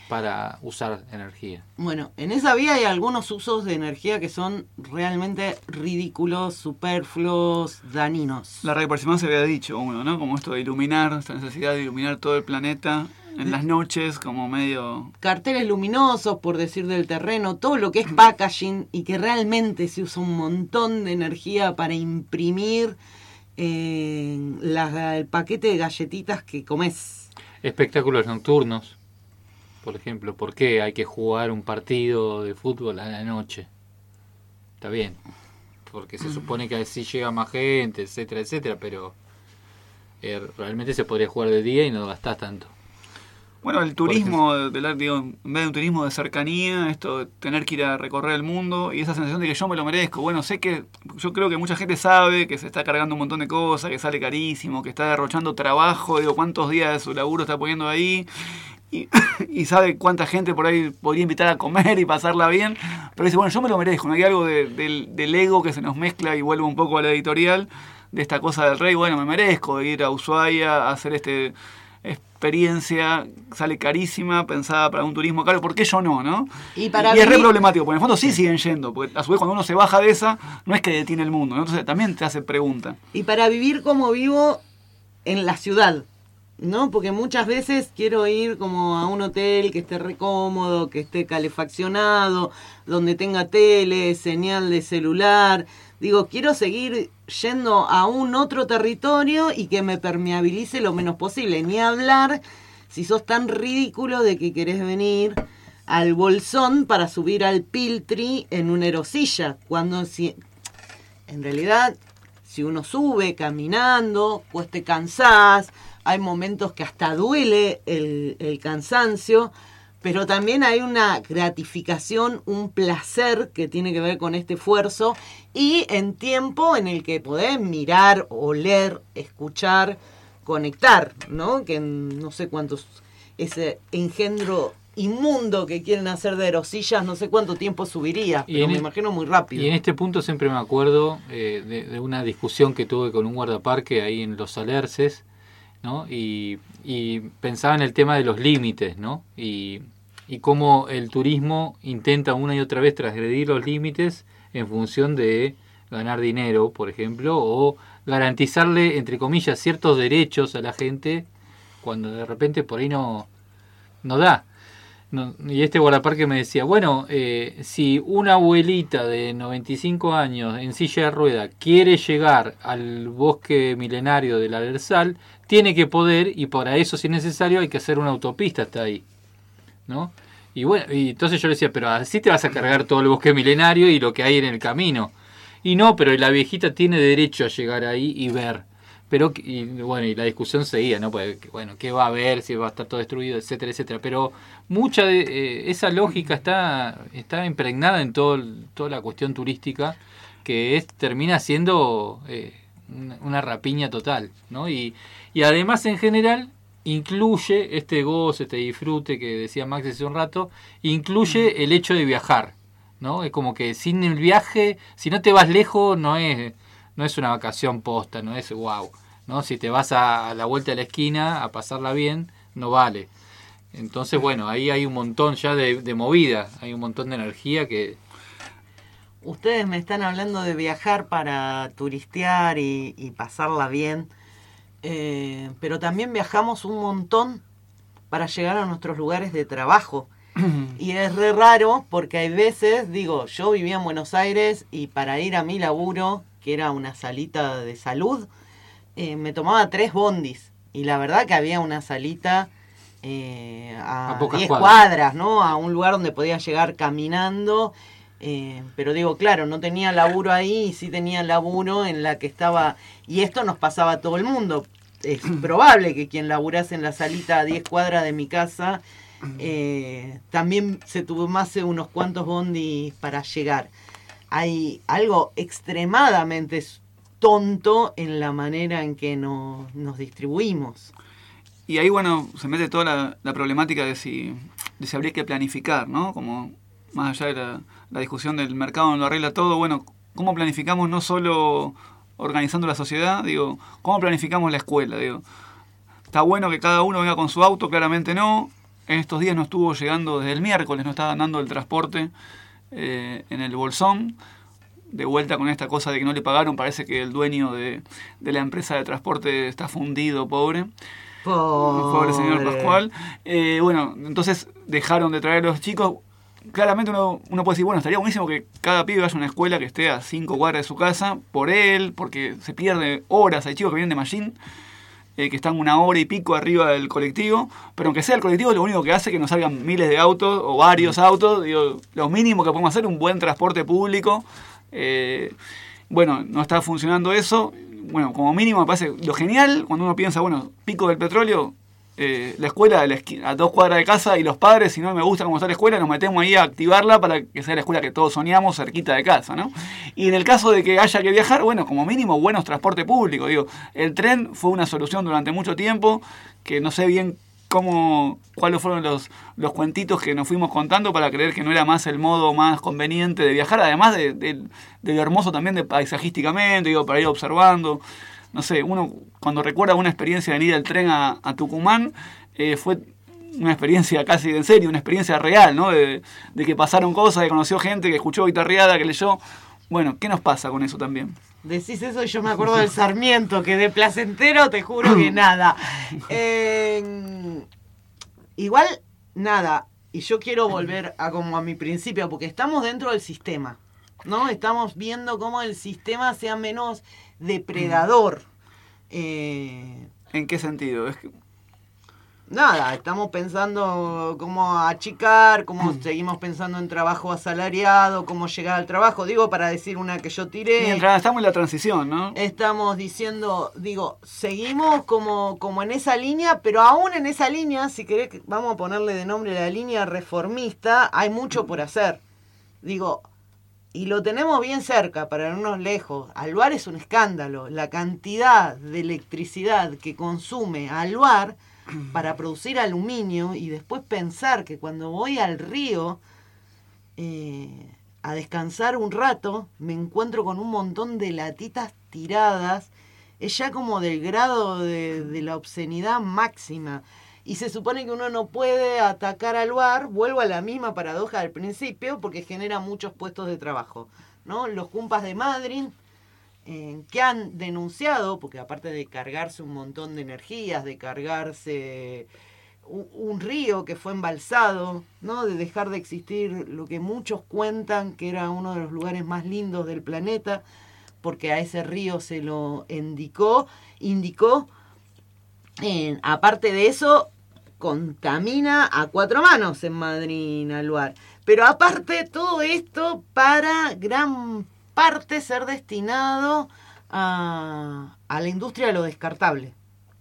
para usar energía. Bueno, en esa vía hay algunos usos de energía que son realmente ridículos, superfluos, dañinos. La radio parcial se había dicho uno, ¿no? Como esto de iluminar, esta necesidad de iluminar todo el planeta en las noches, como medio... Carteles luminosos, por decir del terreno, todo lo que es packaging y que realmente se usa un montón de energía para imprimir eh, la, el paquete de galletitas que comes. Espectáculos nocturnos, por ejemplo. ¿Por qué hay que jugar un partido de fútbol a la noche? Está bien, porque se supone que así llega más gente, etcétera, etcétera, pero eh, realmente se podría jugar de día y no gastás tanto. Bueno, el turismo, del, digo, en vez de un turismo de cercanía, esto de tener que ir a recorrer el mundo y esa sensación de que yo me lo merezco. Bueno, sé que yo creo que mucha gente sabe que se está cargando un montón de cosas, que sale carísimo, que está derrochando trabajo, digo, cuántos días de su laburo está poniendo ahí y, y sabe cuánta gente por ahí podría invitar a comer y pasarla bien, pero dice, bueno, yo me lo merezco, ¿no? Hay algo de, del, del ego que se nos mezcla y vuelve un poco a la editorial de esta cosa del rey, bueno, me merezco ir a Ushuaia a hacer este... experiencia, sale carísima, pensada para un turismo caro, ¿por qué yo no, no? Y, para y es vivir... re problemático, porque en el fondo sí siguen yendo, porque a su vez cuando uno se baja de esa, no es que detiene el mundo, ¿no? Entonces también te hace pregunta. Y para vivir como vivo en la ciudad, ¿no? Porque muchas veces quiero ir como a un hotel que esté re cómodo, que esté calefaccionado, donde tenga tele, señal de celular. Digo, quiero seguir yendo a un otro territorio y que me permeabilice lo menos posible. Ni hablar si sos tan ridículo de que querés venir al Bolsón para subir al Piltri en una erosilla. Cuando si, en realidad, si uno sube caminando, pues te cansás, hay momentos que hasta duele el, el cansancio, pero también hay una gratificación, un placer que tiene que ver con este esfuerzo y en tiempo en el que podés mirar, oler, escuchar, conectar, ¿no? Que no sé cuántos, ese engendro inmundo que quieren hacer de erosillas, no sé cuánto tiempo subiría, pero me imagino muy rápido. Y en este punto siempre me acuerdo eh, de, de una discusión que tuve con un guardaparque ahí en Los Alerces, ¿no? Y, y pensaba en el tema de los límites, ¿no? Y, y cómo el turismo intenta una y otra vez transgredir los límites en función de ganar dinero, por ejemplo, o garantizarle, entre comillas, ciertos derechos a la gente cuando de repente por ahí no, no da. No, y este guardaparque me decía, bueno, eh, si una abuelita de noventa y cinco años en silla de rueda quiere llegar al bosque milenario del Adersal, tiene que poder, y para eso, si es necesario, hay que hacer una autopista hasta ahí, ¿no? Y bueno, y entonces yo le decía, pero así te vas a cargar todo el bosque milenario y lo que hay en el camino. Y no, pero la viejita tiene derecho a llegar ahí y ver. Pero, y bueno, y la discusión seguía, ¿no? Pues, bueno, ¿qué va a haber? Si va a estar todo destruido, etcétera, etcétera. Pero mucha de eh, esa lógica está, está impregnada en todo, toda la cuestión turística, que es termina siendo eh, una, una rapiña total, ¿no? Y, y además, en general, incluye este goce, este disfrute que decía Max hace un rato, incluye el hecho de viajar, ¿no? Es como que sin el viaje, si no te vas lejos, no es... No es una vacación posta, no es wow, ¿no? Si te vas a, a la vuelta de la esquina a pasarla bien, no vale. Entonces, bueno, ahí hay un montón ya de, de movida, hay un montón de energía que... Ustedes me están hablando de viajar para turistear y, y pasarla bien, eh, pero también viajamos un montón para llegar a nuestros lugares de trabajo. Y es re raro porque hay veces, digo, yo vivía en Buenos Aires y para ir a mi laburo, que era una salita de salud, eh, me tomaba tres bondis. Y la verdad que había una salita eh, a, a diez cuadras. cuadras, ¿no? A un lugar donde podía llegar caminando. Eh, pero digo, claro, no tenía laburo ahí y sí tenía laburo en la que estaba... Y esto nos pasaba a todo el mundo. Es probable que quien laburase en la salita a diez cuadras de mi casa... Eh, también se tomase unos cuantos bondis para llegar. Hay algo extremadamente tonto en la manera en que no, nos distribuimos. Y ahí, bueno, se mete toda la, la problemática de si, de si habría que planificar, ¿no? Como más allá de la, la discusión del mercado no lo arregla todo, bueno, ¿cómo planificamos no solo organizando la sociedad? Digo, ¿cómo planificamos la escuela? Digo, está bueno que cada uno venga con su auto, claramente no. en estos días no estuvo llegando desde el miércoles, no estaba dando el transporte eh, en el Bolsón. De vuelta con esta cosa de que no le pagaron, parece que el dueño de, de la empresa de transporte está fundido, pobre. Pobre, pobre señor Pascual. Eh, bueno, entonces dejaron de traer a los chicos. Claramente uno, uno puede decir, bueno, estaría buenísimo que cada pibe vaya a una escuela que esté a cinco cuadras de su casa, por él, porque se pierde horas. Hay chicos que vienen de Mallín, eh, que están una hora y pico arriba del colectivo, pero aunque sea el colectivo, lo único que hace es que no salgan miles de autos o varios autos. Digo, lo mínimo que podemos hacer es un buen transporte público. Eh, bueno, no está funcionando eso. Bueno, como mínimo me parece lo genial cuando uno piensa, bueno, Pico del Petróleo, eh, la escuela a, la esquina, a dos cuadras de casa, y los padres, si no me gusta cómo está la escuela, nos metemos ahí a activarla para que sea la escuela que todos soñamos cerquita de casa, ¿no? Y en el caso de que haya que viajar, bueno, como mínimo buenos transporte público. Digo, el tren fue una solución durante mucho tiempo, que no sé bien cómo, cuáles fueron los, los cuentitos que nos fuimos contando para creer que no era más el modo más conveniente de viajar, además de, de, de lo hermoso también de paisajísticamente, digo, para ir observando. No sé, uno cuando recuerda una experiencia de ir al tren a, a Tucumán, eh, fue una experiencia casi en serio, una experiencia real, ¿no? De, de que pasaron cosas, que conoció gente, que escuchó guitarreada, que leyó. Bueno, ¿qué nos pasa con eso también? Decís eso y yo me acuerdo del Sarmiento, que de placentero te juro que nada. Eh, igual, nada. Y yo quiero volver a como a mi principio, porque estamos dentro del sistema, ¿no? Estamos viendo cómo el sistema sea menos depredador. Eh, ¿En qué sentido? Es que... Nada, estamos pensando cómo achicar, cómo seguimos pensando en trabajo asalariado, cómo llegar al trabajo. Digo, para decir una que yo tiré. Mientras estamos en la transición, ¿no? Estamos diciendo, digo, seguimos como, como en esa línea, pero aún en esa línea, si querés, vamos a ponerle de nombre la línea reformista, hay mucho por hacer. Digo, y lo tenemos bien cerca, para no irnos lejos. Alvar es un escándalo. La cantidad de electricidad que consume Alvar para producir aluminio, y después pensar que cuando voy al río eh, a descansar un rato, me encuentro con un montón de latitas tiradas, es ya como del grado de, de la obscenidad máxima. Y se supone que uno no puede atacar al bar, vuelvo a la misma paradoja del principio, porque genera muchos puestos de trabajo, ¿no? Los cumpas de Madrid, Eh, que han denunciado, porque aparte de cargarse un montón de energías, de cargarse un, un río que fue embalsado, ¿no? De dejar de existir lo que muchos cuentan que era uno de los lugares más lindos del planeta, porque a ese río se lo indicó, indicó, eh, aparte de eso, contamina a cuatro manos en Madrid, Alvar. Pero aparte todo esto para gran parte ser destinado a, a la industria de lo descartable.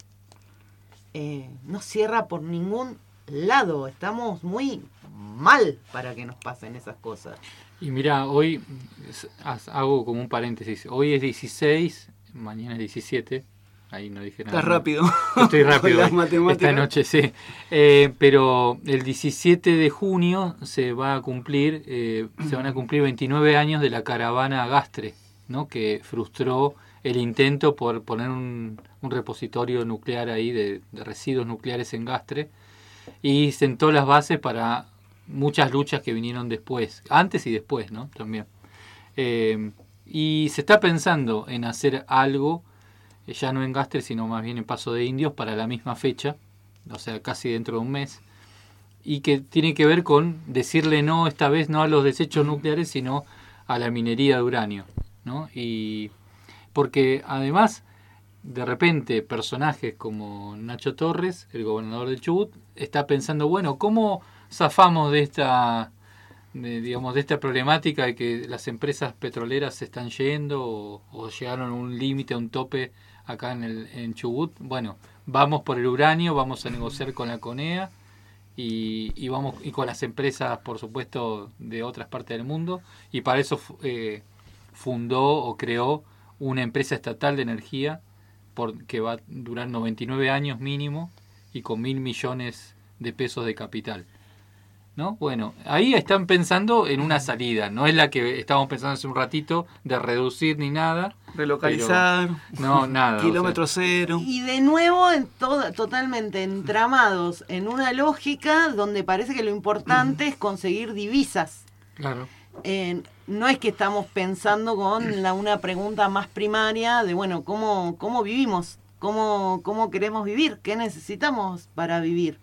Eh, no cierra por ningún lado. Estamos muy mal para que nos pasen esas cosas. Y mira, hoy hago como un paréntesis. Hoy es dieciséis, mañana es diecisiete. Ahí no dije nada. Estás rápido. Estoy rápido. Las matemáticas. Esta noche, sí. Eh, pero el diecisiete de junio se va a cumplir, eh, se van a cumplir veintinueve años de la caravana Gastre, ¿no? Que frustró el intento por poner un, un repositorio nuclear ahí de, de residuos nucleares en Gastre, y sentó las bases para muchas luchas que vinieron después, antes y después, ¿no? También. Eh, y se está pensando en hacer algo, ya no en Gastre, sino más bien en Paso de Indios, para la misma fecha, o sea, casi dentro de un mes, y que tiene que ver con decirle no, esta vez no a los desechos nucleares, sino a la minería de uranio, ¿no? Y porque además, de repente, personajes como Nacho Torres, el gobernador del Chubut, está pensando, bueno, ¿cómo zafamos de esta... De, digamos, de esta problemática de que las empresas petroleras se están yendo o, o llegaron a un límite, a un tope acá en, el, en Chubut? Bueno, vamos por el uranio, vamos a negociar con la CONEA y, y vamos y con las empresas, por supuesto, de otras partes del mundo, y para eso eh, fundó o creó una empresa estatal de energía por, que va a durar noventa y nueve años mínimo y con mil millones de pesos de capital. ¿no? Bueno, ahí están pensando en una salida, no es la que estábamos pensando hace un ratito de reducir ni nada. Relocalizar. Pero, no, nada. Kilómetro o sea. cero. Y de nuevo en todo, totalmente entramados en una lógica donde parece que lo importante es conseguir divisas. Claro. Eh, no es que estamos pensando con la, una pregunta más primaria de, bueno, ¿cómo, cómo vivimos? ¿Cómo, ¿Cómo queremos vivir? ¿Qué necesitamos para vivir?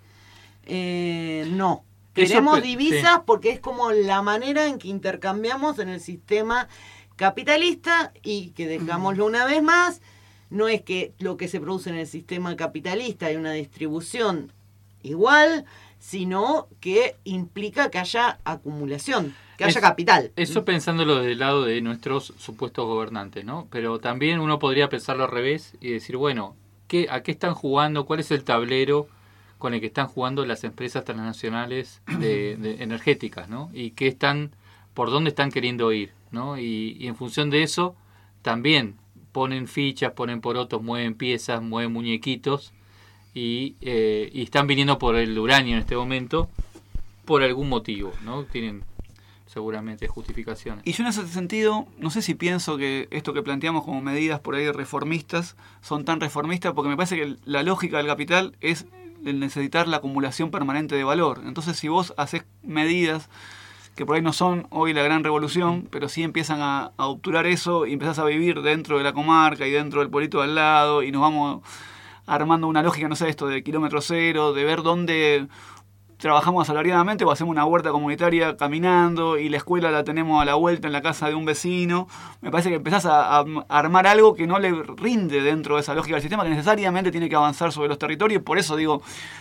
Eh, no. Queremos Eso, divisas sí. porque es como la manera en que intercambiamos en el sistema capitalista y que dejámoslo una vez más, no es que lo que se produce en el sistema capitalista hay una distribución igual, sino que implica que haya acumulación, que haya es, capital. Eso pensándolo del lado de nuestros supuestos gobernantes, ¿no? Pero también uno podría pensarlo al revés y decir, bueno, ¿qué, ¿a qué están jugando? ¿Cuál es el tablero con el que están jugando las empresas transnacionales de, de energéticas, ¿no? Y qué están, por dónde están queriendo ir, ¿no? Y, y en función de eso también ponen fichas, ponen porotos, mueven piezas, mueven muñequitos y, eh, y están viniendo por el uranio en este momento por algún motivo, ¿no? Tienen seguramente justificaciones. Y yo en ese sentido, no sé si pienso que esto que planteamos como medidas por ahí reformistas son tan reformistas, porque me parece que la lógica del capital es el necesitar la acumulación permanente de valor. Entonces, si vos haces medidas que por ahí no son hoy la gran revolución, pero sí empiezan a, a obturar eso y empezás a vivir dentro de la comarca y dentro del pueblito de al lado y nos vamos armando una lógica, no sé, esto de kilómetro cero, de ver dónde trabajamos asalariadamente o hacemos una huerta comunitaria caminando y la escuela la tenemos a la vuelta en la casa de un vecino. Me parece que empezás a, a armar algo que no le rinde dentro de esa lógica del sistema, que necesariamente tiene que avanzar sobre los territorios. Por eso digo,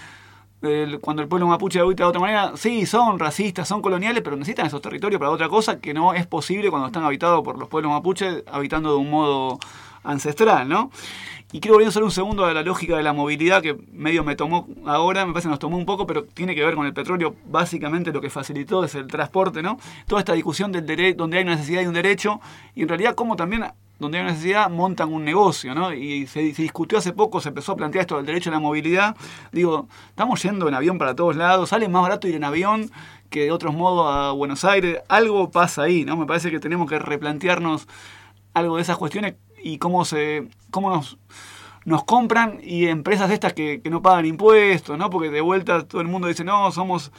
el, cuando el pueblo mapuche habita de otra manera, sí, son racistas, son coloniales, pero necesitan esos territorios para otra cosa que no es posible cuando están habitados por los pueblos mapuches, habitando de un modo ancestral, ¿no? Y quiero volver solo un segundo a la lógica de la movilidad, que medio me tomó ahora, me parece que nos tomó un poco, pero tiene que ver con el petróleo. Básicamente lo que facilitó es el transporte, ¿no? Toda esta discusión del derecho, donde hay una necesidad y un derecho, y en realidad como también donde hay una necesidad montan un negocio, ¿no? Y se, se discutió hace poco, se empezó a plantear esto del derecho a la movilidad. Digo, estamos yendo en avión para todos lados, sale más barato ir en avión que de otros modos a Buenos Aires. Algo pasa ahí, ¿no? Me parece que tenemos que replantearnos algo de esas cuestiones y cómo se cómo nos, nos compran, y empresas estas que, que no pagan impuestos, ¿no? Porque de vuelta todo el mundo dice, no, somos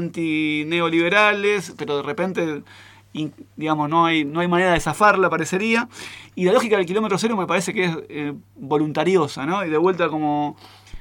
antineoliberales, pero de repente, digamos, no hay, no hay manera de zafarla, parecería. Y la lógica del kilómetro cero me parece que es eh, voluntariosa, ¿no? Y de vuelta como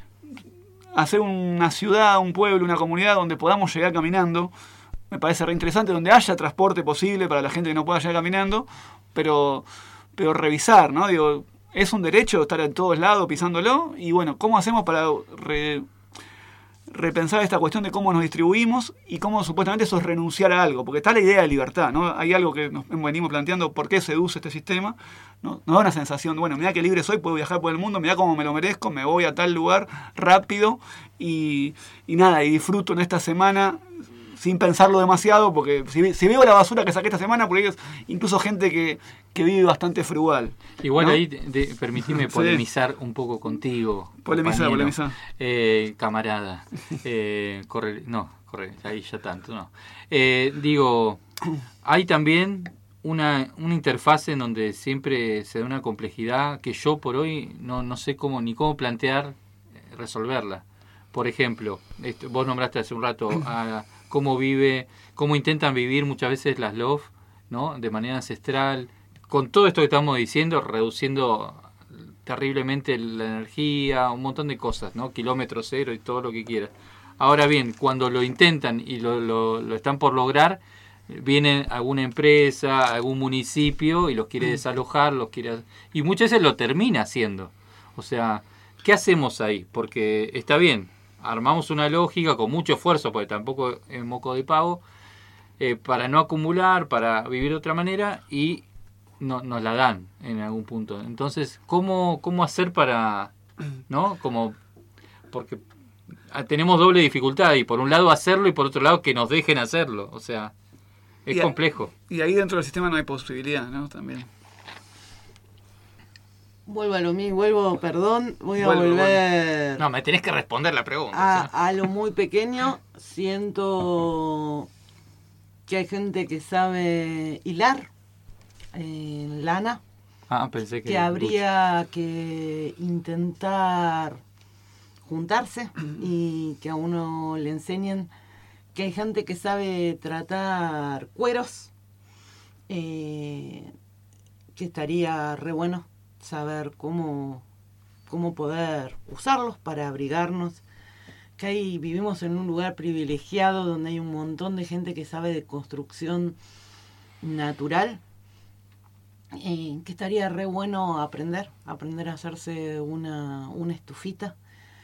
hacer una ciudad, un pueblo, una comunidad donde podamos llegar caminando, me parece re interesante, donde haya transporte posible para la gente que no pueda llegar caminando, pero... pero revisar, ¿no? Digo, es un derecho estar en todos lados pisándolo, y bueno, ¿cómo hacemos para re, repensar esta cuestión de cómo nos distribuimos y cómo supuestamente eso es renunciar a algo? Porque está la idea de libertad, ¿no? Hay algo que nos venimos planteando, ¿por qué seduce este sistema? ¿No? Nos da una sensación de, bueno, mirá qué libre soy, puedo viajar por el mundo, mirá cómo me lo merezco, me voy a tal lugar rápido y, y nada, y disfruto en esta semana sin pensarlo demasiado, porque si, si veo la basura que saqué esta semana, porque hay incluso gente que, que vive bastante frugal. Igual, ¿no? Ahí, de, de, permitime Sí. polemizar un poco contigo. Polemizar, compañero. polemizar. Eh, camarada. Eh, corre, no, corre, ahí ya tanto, no. Eh, digo, hay también una, una interfase en donde siempre se da una complejidad que yo por hoy no, no sé cómo ni cómo plantear eh, resolverla. Por ejemplo, esto, vos nombraste hace un rato a cómo vive, cómo intentan vivir muchas veces las L O F, ¿no? De manera ancestral, con todo esto que estamos diciendo, reduciendo terriblemente la energía, un montón de cosas, ¿no? Kilómetro cero y todo lo que quieras. Ahora bien, cuando lo intentan y lo, lo, lo están por lograr, viene alguna empresa, algún municipio y los quiere desalojar, los quiere, y muchas veces lo termina haciendo. O sea, ¿qué hacemos ahí? Porque está bien, armamos una lógica con mucho esfuerzo, porque tampoco es moco de pavo, eh, para no acumular, para vivir de otra manera, y no, nos la dan en algún punto. Entonces, ¿cómo, cómo hacer para, no? Como, porque tenemos doble dificultad, y por un lado hacerlo, y por otro lado que nos dejen hacerlo. O sea, es y a, complejo. Y ahí dentro del sistema no hay posibilidad, ¿no? También. Vuelvo a lo mismo, vuelvo, perdón, voy a Vuelvo, volver No, me tenés que responder la pregunta. a, ¿sí? a lo muy pequeño. Siento que hay gente que sabe hilar en lana, Ah, pensé que... que habría que intentar juntarse y que a uno le enseñen que hay gente que sabe tratar cueros, eh, que estaría re bueno saber cómo, cómo poder usarlos para abrigarnos, que ahí vivimos en un lugar privilegiado donde hay un montón de gente que sabe de construcción natural, eh, que estaría re bueno aprender, aprender a hacerse una, una estufita,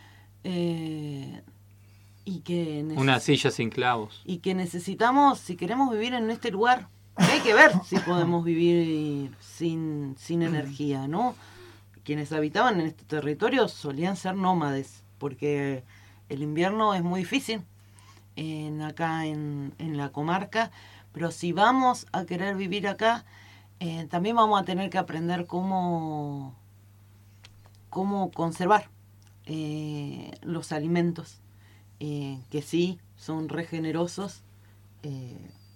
eh, y que neces- Una silla sin clavos. y que necesitamos, si queremos vivir en este lugar, que hay que ver si podemos vivir sin, sin energía, ¿no? Quienes habitaban en este territorio solían ser nómades, porque el invierno es muy difícil en, acá en, en la comarca, pero si vamos a querer vivir acá, eh, también vamos a tener que aprender cómo, cómo conservar eh, los alimentos, eh, que sí son re generosos, eh,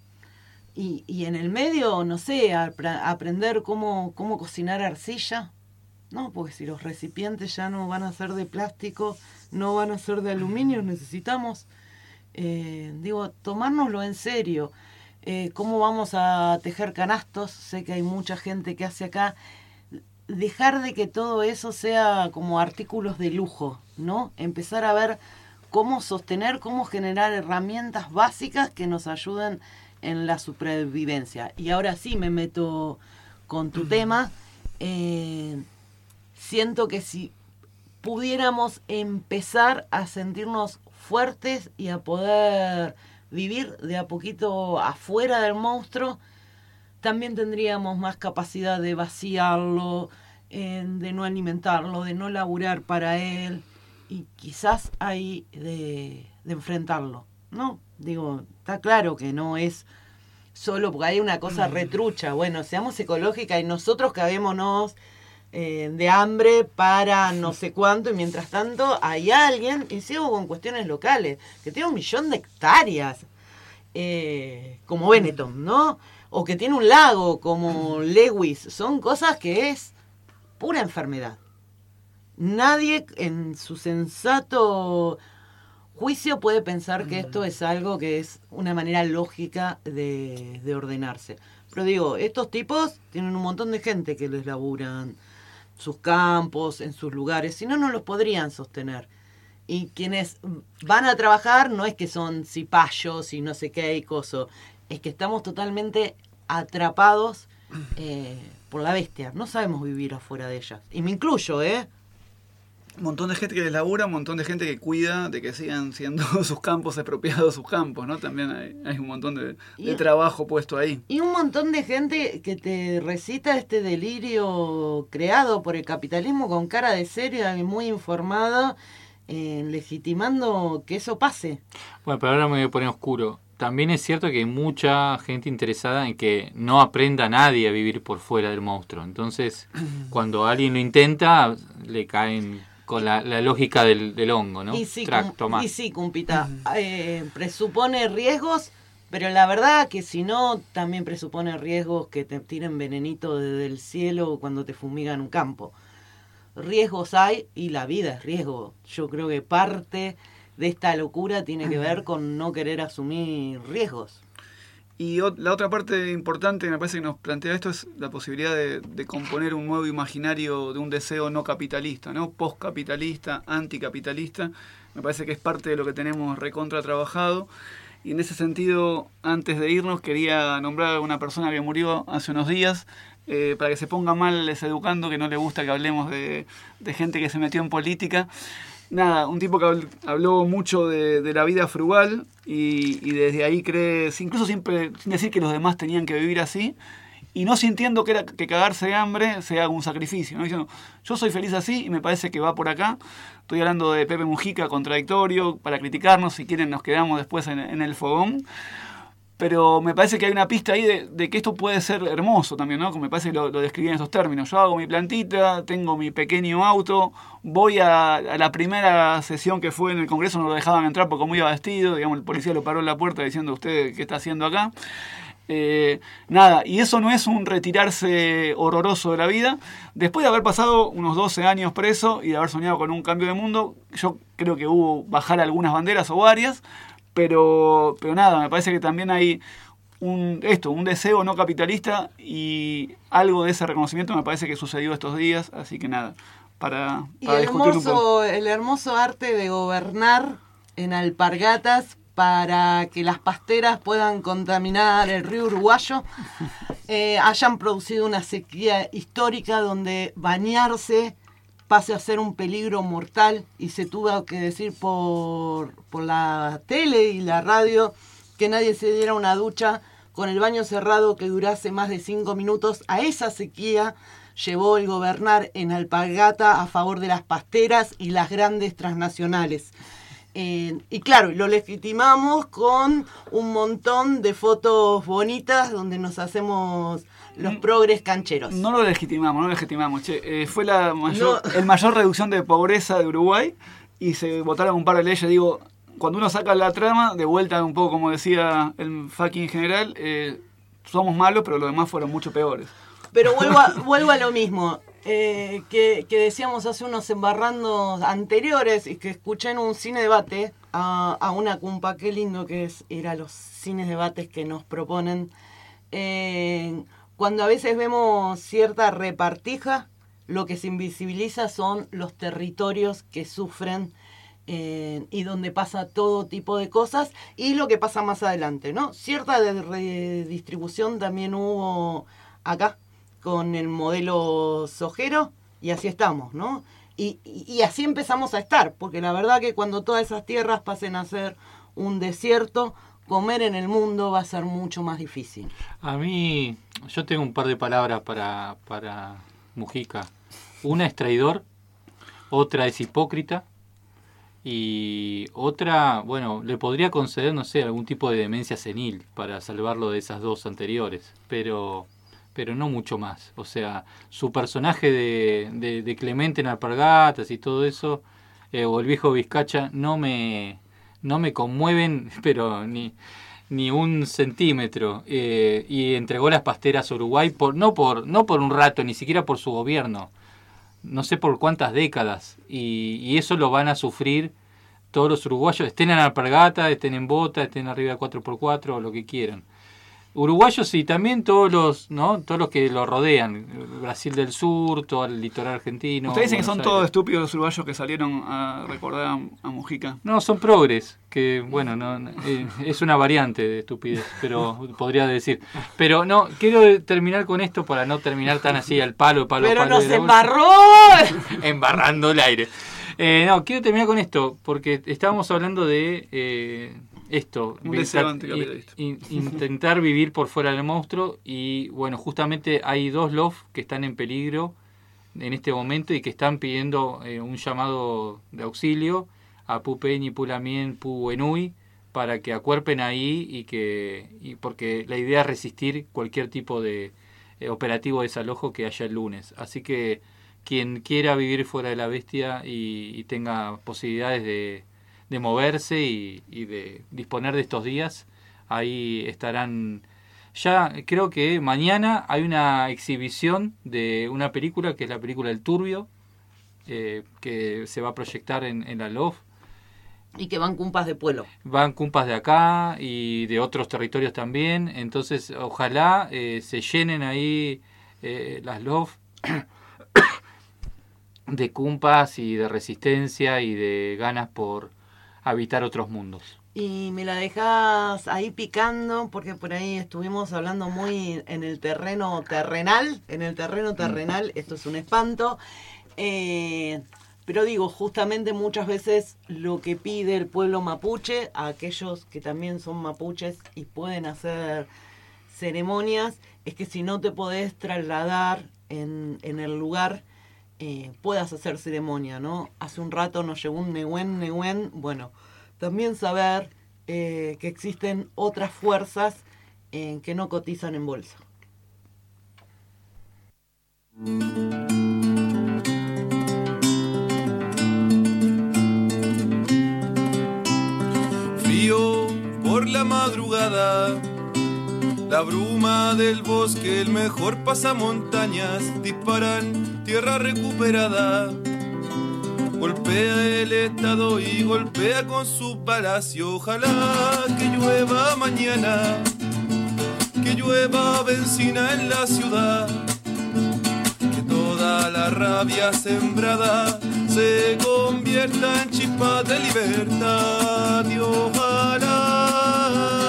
y, y en el medio, no sé, apra- aprender cómo, cómo cocinar arcilla, no, porque si los recipientes ya no van a ser de plástico, no van a ser de aluminio, necesitamos, eh, digo, tomárnoslo en serio. Eh, ¿Cómo vamos a tejer canastos? Sé que hay mucha gente que hace acá. Dejar de que todo eso sea como artículos de lujo, ¿no? Empezar a ver cómo sostener, cómo generar herramientas básicas que nos ayuden en la supervivencia. Y ahora sí me meto con tu tema. Eh, siento que si pudiéramos empezar a sentirnos fuertes y a poder vivir de a poquito afuera del monstruo, también tendríamos más capacidad de vaciarlo, eh, de no alimentarlo, de no laburar para él, y quizás ahí de, de enfrentarlo, ¿no? Digo, está claro que no es solo porque hay una cosa retrucha. Bueno, seamos ecológicas y nosotros cavémonos eh, de hambre para no sé cuánto, y mientras tanto hay alguien, y sigo con cuestiones locales, que tiene un millón de hectáreas, eh, como Benetton, ¿no? O que tiene un lago como Lewis. Son cosas que es pura enfermedad. Nadie en su sensato juicio puede pensar que esto es algo que es una manera lógica de, de ordenarse. Pero digo, estos tipos tienen un montón de gente que les laburan sus campos, en sus lugares, si no, no los podrían sostener. Y quienes van a trabajar no es que son cipayos y no sé qué y coso, es que estamos totalmente atrapados eh, por la bestia. No sabemos vivir afuera de ella. Y me incluyo, ¿eh? Un montón de gente que les labura, un montón de gente que cuida de que sigan siendo sus campos expropiados, sus campos, ¿no? También hay, hay un montón de, de trabajo puesto ahí. Y un montón de gente que te recita este delirio creado por el capitalismo con cara de seria y muy informada, eh, legitimando que eso pase. Bueno, pero ahora me voy a poner oscuro. También es cierto que hay mucha gente interesada en que no aprenda nadie a vivir por fuera del monstruo. Entonces, cuando alguien lo intenta, le caen con la, la lógica del, del hongo, ¿no? Y sí, Track, cum- tomá. y sí, cumpita, eh, presupone riesgos, pero la verdad que si no, también presupone riesgos que te tiren venenito desde el cielo cuando te fumigan un campo. Riesgos hay y la vida es riesgo. Yo creo que parte de esta locura tiene que ver con no querer asumir riesgos. Y ot- la otra parte importante que me parece que nos plantea esto es la posibilidad de, de componer un nuevo imaginario de un deseo no capitalista, ¿no? Postcapitalista, anticapitalista. Me parece que es parte de lo que tenemos recontra trabajado. Y en ese sentido, antes de irnos, quería nombrar a una persona que murió hace unos días, eh, para que se ponga mal les educando, que no le gusta que hablemos de, de gente que se metió en política. Nada, un tipo que habl- habló mucho de, de la vida frugal y, y desde ahí cree, incluso siempre sin decir que los demás tenían que vivir así, y no sintiendo que, era, que cagarse de hambre sea un sacrificio, ¿no? Diciendo, yo soy feliz así y me parece que va por acá. Estoy hablando de Pepe Mujica, contradictorio, para criticarnos, si quieren nos quedamos después en, en el fogón. pero me parece que hay una pista ahí de, de que esto puede ser hermoso también, ¿no? Me parece que lo, lo describí en esos términos. Yo hago mi plantita, tengo mi pequeño auto, voy a, a la primera sesión que fue en el Congreso, no lo dejaban entrar porque como iba vestido, digamos, el policía lo paró en la puerta diciendo, ¿usted qué está haciendo acá? Eh, nada, y eso no es un retirarse horroroso de la vida. Después de haber pasado unos doce años preso y de haber soñado con un cambio de mundo, yo creo que hubo bajar algunas banderas o varias, pero, pero nada, me parece que también hay un, esto, un deseo no capitalista y algo de ese reconocimiento me parece que sucedió estos días, así que nada, para, para y el discutir un poco. hermoso, el hermoso arte de gobernar en alpargatas para que las pasteras puedan contaminar el río uruguayo, eh, hayan producido una sequía histórica donde bañarse pase a ser un peligro mortal y se tuvo que decir por, por la tele y la radio que nadie se diera una ducha con el baño cerrado que durase más de cinco minutos. A esa sequía llevó el gobernar en alpargata a favor de las pasteras y las grandes transnacionales. Eh, y claro, lo legitimamos con un montón de fotos bonitas donde nos hacemos los progres cancheros. No lo legitimamos, no lo legitimamos. Che, eh, fue la mayor, no. el mayor reducción de pobreza de Uruguay y se votaron un par de leyes. Digo, cuando uno saca la trama, de vuelta un poco como decía el fucking general, eh, somos malos, pero los demás fueron mucho peores. Pero vuelvo a, vuelvo a lo mismo. Eh, que, que decíamos hace unos embarrandos anteriores y que escuché en un cine debate a, a una cumpa, qué lindo que es ir a los cines debates que nos proponen, eh, cuando a veces vemos cierta repartija, lo que se invisibiliza son los territorios que sufren eh, y donde pasa todo tipo de cosas y lo que pasa más adelante, ¿no? Cierta redistribución también hubo acá con el modelo sojero, y así estamos, ¿no? Y, y, y así empezamos a estar, porque la verdad que cuando todas esas tierras pasen a ser un desierto, comer en el mundo va a ser mucho más difícil. A mí, yo tengo un par de palabras para, para Mujica. Una es traidor, otra es hipócrita, y otra, bueno, le podría conceder, no sé, algún tipo de demencia senil para salvarlo de esas dos anteriores, pero... pero no mucho más. O sea, su personaje de, de, de Clemente en Alpargatas y todo eso, eh, o el viejo Vizcacha, no me, no me conmueven, pero ni, ni un centímetro. Eh, y entregó las pasteras a Uruguay, por, no, por, no por un rato, ni siquiera por su gobierno, no sé por cuántas décadas. Y, y eso lo van a sufrir todos los uruguayos, estén en Alpargatas, estén en Bota, estén arriba de cuatro por cuatro, o lo que quieran. Uruguayos y también todos los, ¿no? Todos los que lo rodean, Brasil del Sur, todo el litoral argentino. Ustedes dicen que son Aires. todos estúpidos los uruguayos que salieron a recordar a, a Mujica. No, son progres, que bueno, no, no, eh, es una variante de estupidez, pero podría decir. Pero no, quiero terminar con esto para no terminar tan así al palo, palo, pero palo. ¡Pero nos embarró! Embarrando el aire. Eh, no, quiero terminar con esto, porque estábamos hablando de... Eh, esto, intentar, in, intentar vivir por fuera del monstruo y bueno, justamente hay dos L O F que están en peligro en este momento y que están pidiendo eh, un llamado de auxilio a Pupeñi, Pulamien, Puenui para que acuerpen ahí y que y porque la idea es resistir cualquier tipo de eh, operativo de desalojo que haya el lunes. Así que quien quiera vivir fuera de la bestia y, y tenga posibilidades de de moverse y, y de disponer de estos días, ahí estarán. Ya creo que mañana hay una exhibición de una película que es la película El Turbio, eh, que se va a proyectar en, en la L O F. Y que van cumpas de pueblo. Van cumpas de acá y de otros territorios también, entonces ojalá eh, se llenen ahí eh, las L O F de cumpas y de resistencia y de ganas por habitar otros mundos. Y me la dejas ahí picando, porque por ahí estuvimos hablando muy en el terreno terrenal, en el terreno terrenal, esto es un espanto, eh, pero digo, justamente muchas veces lo que pide el pueblo mapuche, a aquellos que también son mapuches y pueden hacer ceremonias, es que si no te podés trasladar en, en el lugar, Eh, puedas hacer ceremonia, ¿no? Hace un rato nos llegó un Nehuen Nehuen, bueno, también saber eh, que existen otras fuerzas eh, que no cotizan en bolsa. Frío por la madrugada, la bruma del bosque, el mejor pasamontañas, disparan tierra recuperada. Golpea el estado y golpea con su palacio. Ojalá que llueva mañana, que llueva benzina en la ciudad, que toda la rabia sembrada se convierta en chispas de libertad. Y ojalá,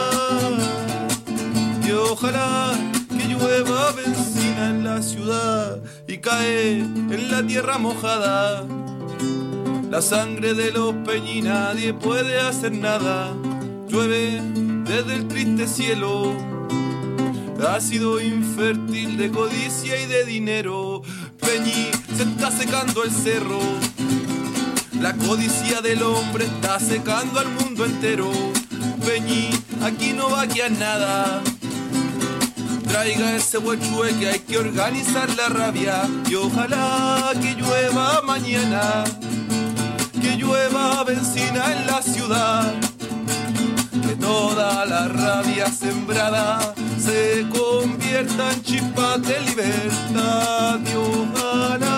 y ojalá que llueva benzina en la ciudad y cae en la tierra mojada la sangre de los peñi, nadie puede hacer nada. Llueve desde el triste cielo, ácido infértil de codicia y de dinero. Peñi, se está secando el cerro, la codicia del hombre está secando al mundo entero. Peñi, aquí no va a quedar nada. Traiga ese huechue que hay que organizar la rabia. Y ojalá que llueva mañana, que llueva benzina en la ciudad, que toda la rabia sembrada se convierta en chispas de libertad. Y ojalá